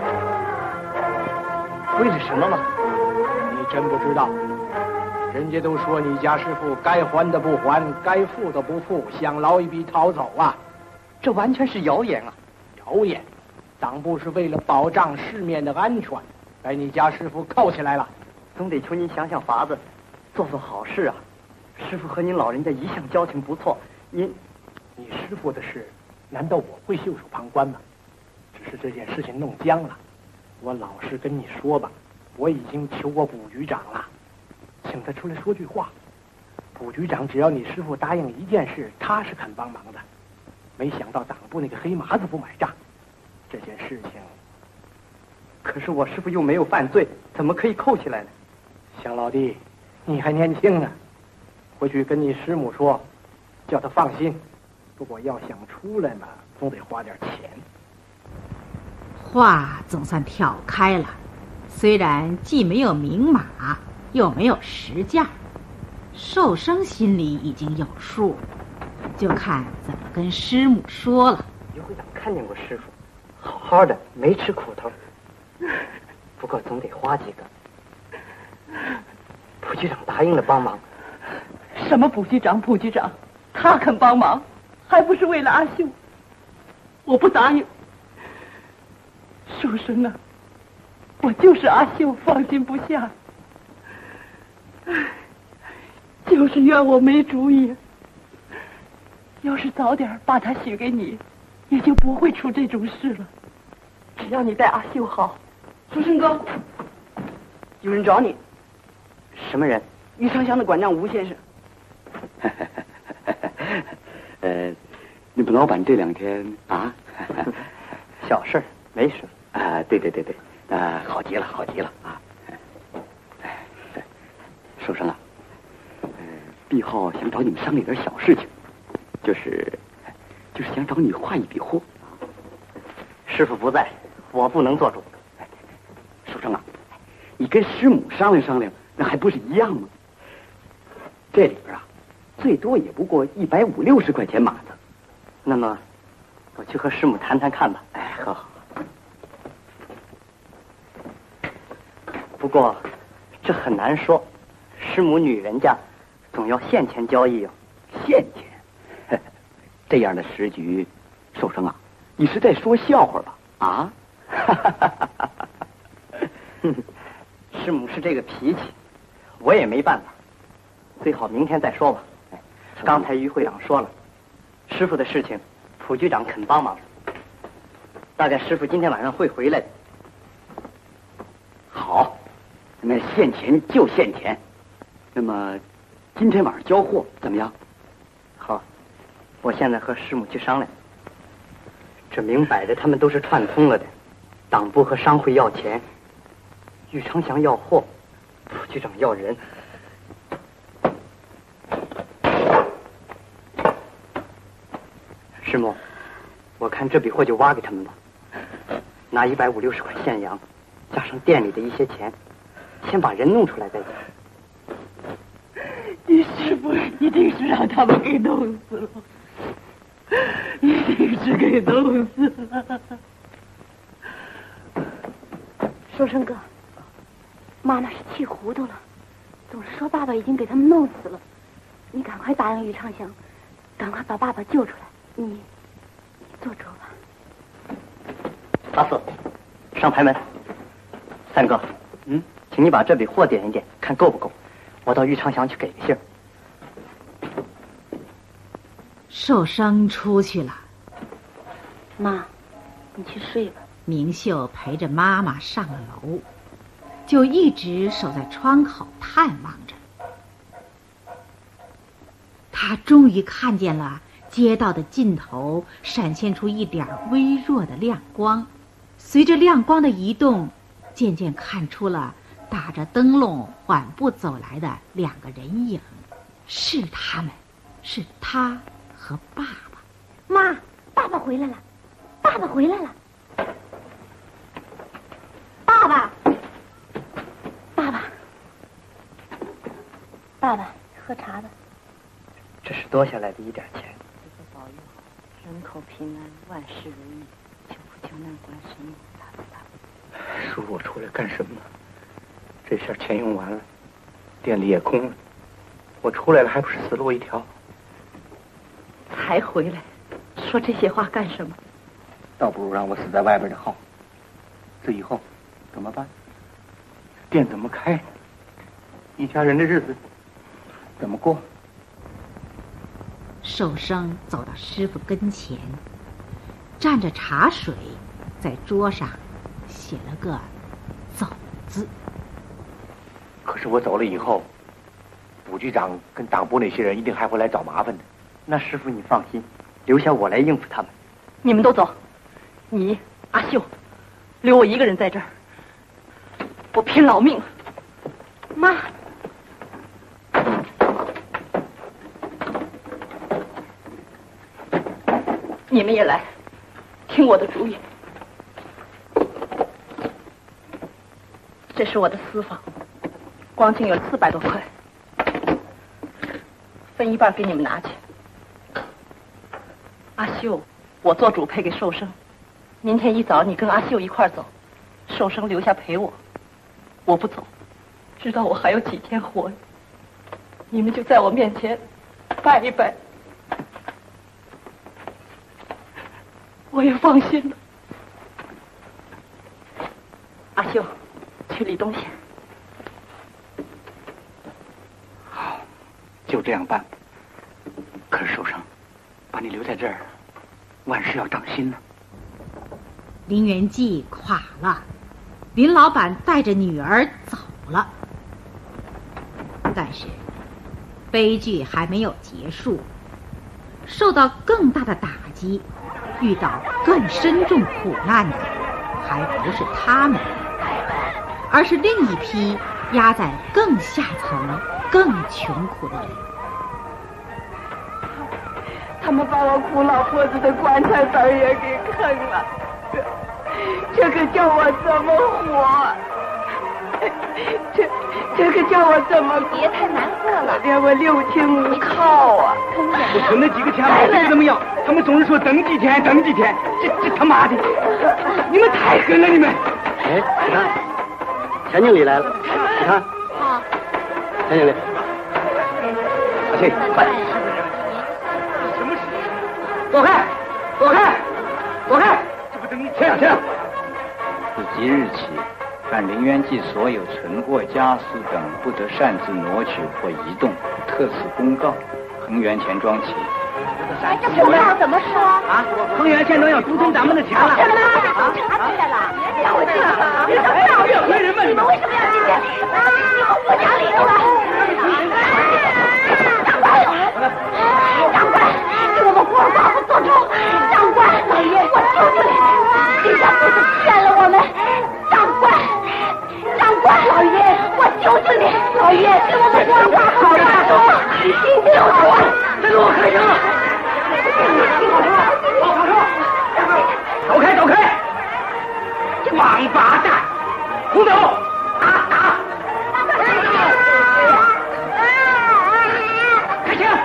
为了什么吗？ 你真不知道。人家都说你家师傅该还的不还，该付的不付，想捞一笔逃走啊！ 这完全是谣言啊！ 谣言！党部是为了保障市面的安全，把你家师傅铐起来了。 总得求您想想法子，做好事啊！师傅和您老人家一向交情不错，你师傅的事，难道我会袖手旁观吗？只是这件事情弄僵了，我老实跟你说吧，我已经求过卜局长了。请他出来说句话。卜局长只要你师傅答应一件事，他是肯帮忙的。没想到党部那个黑麻子不买账，这件事情。 可是我师傅又没有犯罪，怎么可以扣起来呢？ 小老弟，你还年轻呢，回去跟你师母说，叫他放心。不过要想出来嘛，总得花点钱。 话总算挑开了，虽然既没有明码，又没有实价，寿生心里已经有数，就看怎么跟师母说了。 于会长看见过师傅，好好的，没吃苦头，不过总得花几个。卜局长答应了帮忙。 什么卜局长？他肯帮忙，还不是为了阿秀？ 我不答应。寿生啊，我就是阿秀放心不下，就是怨我没主意。要是早点把他许给你，也就不会出这种事了。只要你待阿秀好。寿生哥，有人找你。 什么人？ 余长祥的馆长吴先生。 你们老板这2天啊？ 小事，没事。 啊，对，好极了啊！寿生啊，毕浩想找你们商量点小事情，就是想找你画一笔货。 师傅不在，我不能做主。 寿生啊，你跟师母商量商量，那还不是一样吗？这里边啊，最多也不过150-160块钱码子。 那么，我去和师母谈谈看吧。 哎，好。 不过，这很难说。师母女人家，总要现钱交易哟。 现钱？这样的时局，寿生啊，你是在说笑话吧？啊？ 师母是这个脾气，我也没办法，最好明天再说吧。刚才于会长说了，师傅的事情，蒲局长肯帮忙，大概师傅今天晚上会回来的。 好，那现钱就现钱。那么，今天晚上交货怎么样？ 好，我现在和师母去商量。这明摆着他们都是串通了的，党部和商会要钱，余长祥要货，蒲局长要人。师母，我看这笔货就挖给他们吧，拿150-160块现洋，加上店里的一些钱，先把人弄出来再讲。 你师傅一定是让他们给弄死了，一定是给弄死了。 寿生哥，妈那是气糊涂了，总是说爸爸已经给他们弄死了。你赶快答应余长祥，赶快把爸爸救出来。你做主吧。 大四，上牌门。三哥，请你把这笔货点一点，看够不够。我到余长祥去给个信儿。 寿生出去了。 妈，你去睡吧。 明秀陪着妈妈上了楼，就一直守在窗口探望着。他终于看见了街道的尽头闪现出一点微弱的亮光，随着亮光的移动，渐渐看出了打着灯笼缓步走来的2个人影，是他们，是他和爸爸。 妈，爸爸回来了，爸爸回来了，爸爸，爸爸，爸爸，喝茶吧。 这是多下来的一点钱。 保佑人口平安，万事如意，求父求难观世音菩萨。 叔，我出来干什么？这下钱用完了，店里也空了，我出来了还不是死路一条？ 才回来，说这些话干什么？ 倒不如让我死在外边的好。这以后怎么办？店怎么开？一家人的日子怎么过？ 寿生走到师傅跟前，蘸着茶水，在桌上写了个“走”字。 可是我走了以后，卜局长跟党部那些人一定还会来找麻烦的。 那师傅你放心，留下我来应付他们。 你们都走，你阿秀，留我一个人在这儿，我拼老命。 妈， 你们也来，听我的主意。这是我的私房，光景有400多块，分一半给你们拿去。阿秀，我做主配给寿生，明天一早你跟阿秀一块儿走，寿生留下陪我，我不走，知道我还有几天活，你们就在我面前拜一拜。 我也放心了。阿秀，去理东西。 好，就这样办。可是首生，把你留在这儿，万事要当心呢。 林元济垮了，林老板带着女儿走了。但是悲剧还没有结束，受到更大的打击，遇到更深重苦难的还不是他们，而是另一批压在更下层更穷苦的人。 他们把我苦老婆子的棺材本也给坑了，这可叫我怎么活？这可叫我怎么？ 别太难过了， 连我六亲无靠啊！ 我存了几个钱，每次怎么样？他们总是说等几天，等几天，这他妈的，你们太狠了，你们！ 哎，你看，钱经理来了，你看， 好， 钱经理，阿庆，快！ 什么事？ 躲开，躲开，躲开！ 这不等你停停！ 自即日起，按林元济所有存货、家私等不得擅自挪取或移动，特此公告。恒源钱庄起。 哎，这公告怎么说？ 啊，恒源钱庄要独吞咱们的钱了。 什么？查出来了？让我进来！你怎么让我进去？你们为什么要进去？你们不讲理了！长官，给我们孤儿寡妇做主！长官，老爷，我求求你，你家不是骗了我们！长官，老爷，我求求你，老爷，给我们孤儿寡妇好吧？你听听我， 这给我开枪了！走开，走开！王八蛋，胡走！打！开枪！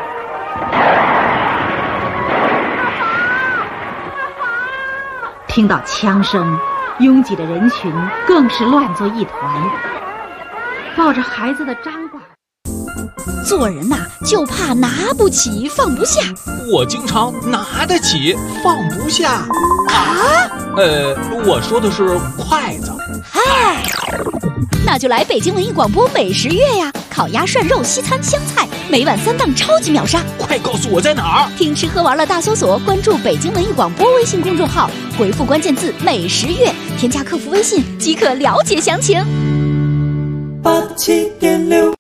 听到枪声，拥挤的人群更是乱作一团。抱着孩子的张寡， 做人呐，就怕拿不起放不下。 我经常拿得起放不下啊。 我说的是筷子。 嗨，那就来北京文艺广播美食月呀！烤鸭、涮肉、西餐、湘菜，每晚3档超级秒杀。 快告诉我在哪儿！ 听吃喝玩乐大搜索，关注北京文艺广播微信公众号，回复关键字美食月，添加客服微信即可了解详情。 87.6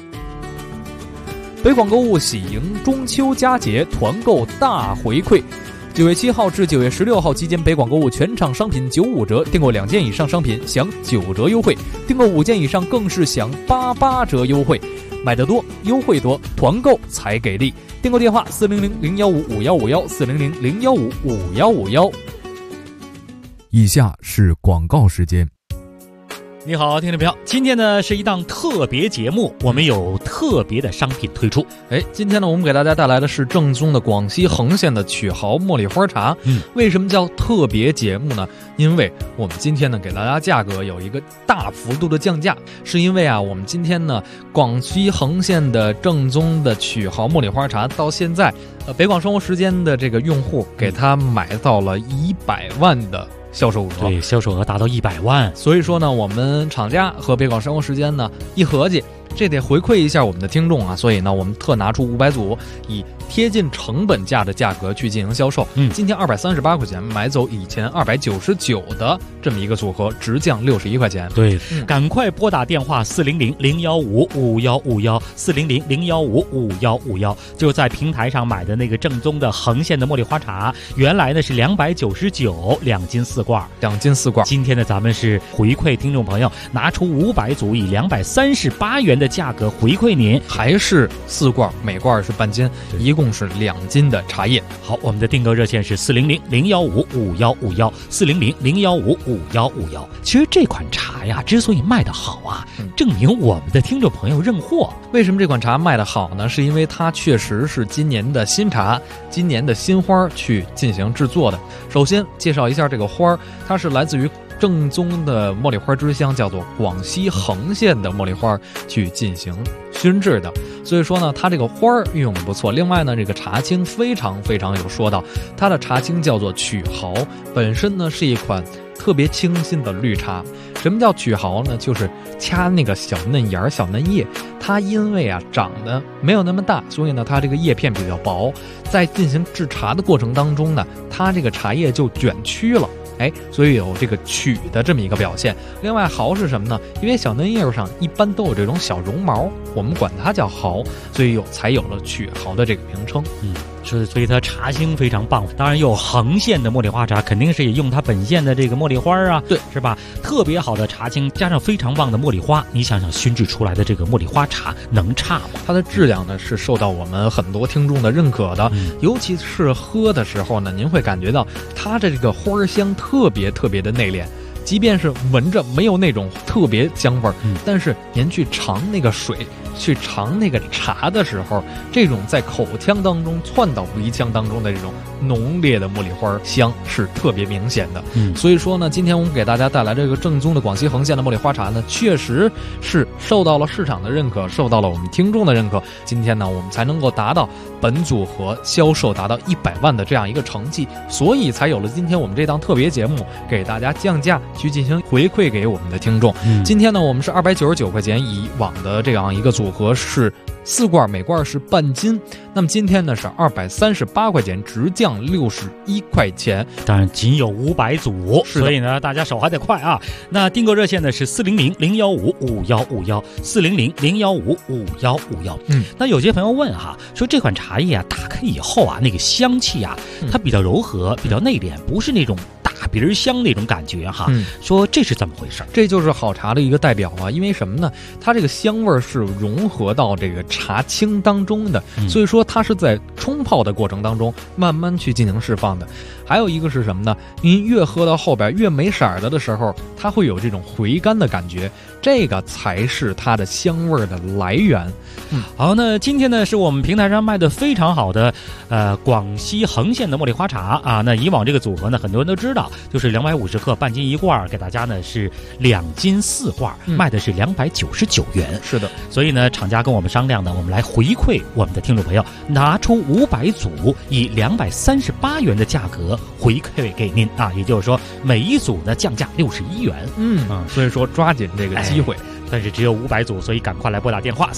北广购物喜迎中秋佳节团购大回馈，9月7号至9月16号期间，北广购物全场商品95折，订购2件以上商品享9折优惠，订购5件以上更是享88折优惠。买得多，优惠多，团购才给力。订购电话400-015-5151，400-015-5151。 以下是广告时间。 你好，听众朋友，今天呢是一档特别节目，我们有特别的商品推出。 今天呢我们给大家带来的是正宗的广西恒县的曲豪茉莉花茶。为什么叫特别节目呢？因为我们今天呢给大家价格有一个大幅度的降价，是因为我们今天呢广西恒县的正宗的曲豪茉莉花茶到现在北广生活时间的这个用户给他买到了100万的销售额， 对，销售额达到100万。 所以说呢，我们厂家和北广生活时间呢一合计，这得回馈一下我们的听众啊，所以呢，我们特拿出500组，以贴近成本价的价格去进行销售。今天238块钱买走以前299的这么一个组合，直降61块钱。 对，赶快拨打电话400-015-5151，400-015-5151，就在平台上买的那个正宗的恒县的茉莉花茶，原来呢是299，2斤4罐 ，2斤4罐。 今天呢，咱们是回馈听众朋友，拿出500组，以238元的价格回馈您， 还是4罐，每罐是半斤，一共是2斤的茶叶。 好，我们的订购热线是400-015-5151，400-015-5151。其实这款茶呀，之所以卖得好啊，证明我们的听众朋友认货。 为什么这款茶卖得好呢？是因为它确实是今年的新茶，今年的新花去进行制作的。首先介绍一下这个花，它是来自于正宗的茉莉花之乡，叫做广西恒县的茉莉花去进行熏制的。所以说呢，它这个花儿运用的不错。另外呢，这个茶青非常有说到，它的茶青叫做曲毫，本身呢是一款特别清新的绿茶。什么叫曲毫呢？就是掐那个小嫩芽、小嫩叶，它因为长得没有那么大，所以呢它这个叶片比较薄，在进行制茶的过程当中呢，它这个茶叶就卷曲了。所以有这个曲的这么一个表现。另外毫是什么呢？因为小嫩叶上一般都有这种小绒毛，我们管它叫毫，所以才有了曲毫的这个名称。 所以它茶青非常棒。当然有横线的茉莉花茶，肯定是也用它本县的这个茉莉花啊， 对， 是吧？特别好的茶青加上非常棒的茉莉花，你想想熏制出来的这个茉莉花茶能差吗？ 它的质量呢是受到我们很多听众的认可的，尤其是喝的时候呢，您会感觉到它的这个花香特别的内敛。即便是闻着没有那种特别香味儿，但是您去尝那个水，去尝那个茶的时候，这种在口腔当中窜到鼻腔当中的这种浓烈的茉莉花香是特别明显的。所以说呢，今天我们给大家带来这个正宗的广西横县的茉莉花茶呢，确实是受到了市场的认可，受到了我们听众的认可。今天呢，我们才能够达到本组合销售达到100万的这样一个成绩，所以才有了今天我们这档特别节目，给大家降价去进行回馈给我们的听众。今天呢，我们是299块钱，以往的这样一个组合是4罐，每罐是半斤。那么今天呢是238块钱，直降61块钱。 当然仅有500组，所以呢大家手还得快啊。那订购热线呢是400-015-5151，400-015-5151。那有些朋友问哈，说这款茶叶啊，打开以后啊，那个香气啊，它比较柔和，比较内敛，不是那种大鼻香那种感觉哈。说这是怎么回事？ 这就是好茶的一个代表啊。因为什么呢？它这个香味是融合到这个茶青当中的，所以说它是在冲泡的过程当中慢慢去进行释放的。还有一个是什么呢？您越喝到后边越没色的时候，它会有这种回甘的感觉，这个才是它的香味的来源。 好，那今天呢是我们平台上卖的非常好的广西横县的茉莉花茶啊。那以往这个组合呢，很多人都知道，就是250克半斤1罐，给大家呢是2斤4罐，卖的是299元。 是的， 所以呢厂家跟我们商量呢，我们来回馈我们的听众朋友，拿出500组，以238元的价格回馈给您啊。也就是说每一组呢降价61元。 所以说抓紧这个机会。 但是只有500组，所以赶快来拨打电话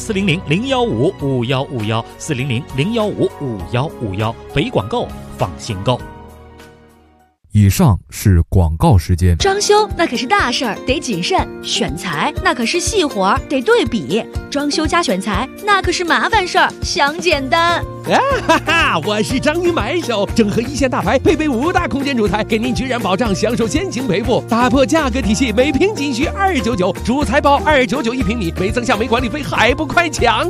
400-015-5151，400-015-5151，北广购放心购。 以上是广告时间。 装修那可是大事儿，得谨慎；选材那可是细活儿，得对比。装修加选材那可是麻烦事儿，想简单。 我是张宇买手，整合一线大牌，配备5大空间主材，给您居然保障，享受先行赔付，打破价格体系，每平仅需299，主材包299一平米，没增项没管理费，还不快抢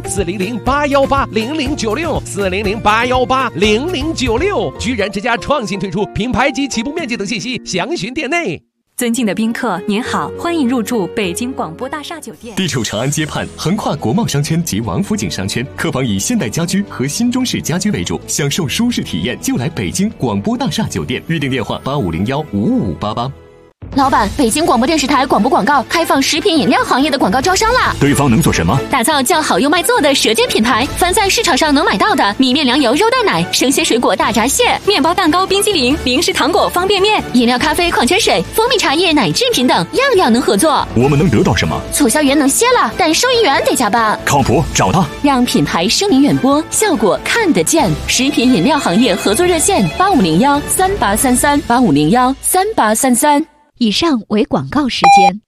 ！400-818-0096，400-818-0096，居然之家创新推出品牌及起步面积等信息，详询店内。 尊敬的宾客，您好，欢迎入住北京广播大厦酒店。 地处长安街畔，横跨国贸商圈及王府井商圈，客房以现代家居和新中式家居为主，享受舒适体验就来北京广播大厦酒店。预订电话8501-55588。 老板，北京广播电视台广播广告开放食品饮料行业的广告招商啦！ 对方能做什么？ 打造叫好又卖座的舌尖品牌，凡在市场上能买到的米面粮油肉蛋奶、生鲜水果大闸蟹、面包蛋糕冰激凌、零食糖果方便面、饮料咖啡矿泉水、蜂蜜茶叶奶制品等，样样能合作。 我们能得到什么？ 促销员能歇了，但收银员得加班。 靠谱，找他， 让品牌声名远播，效果看得见。食品饮料行业合作热线8501-3833，8501-3833。以上为广告时间。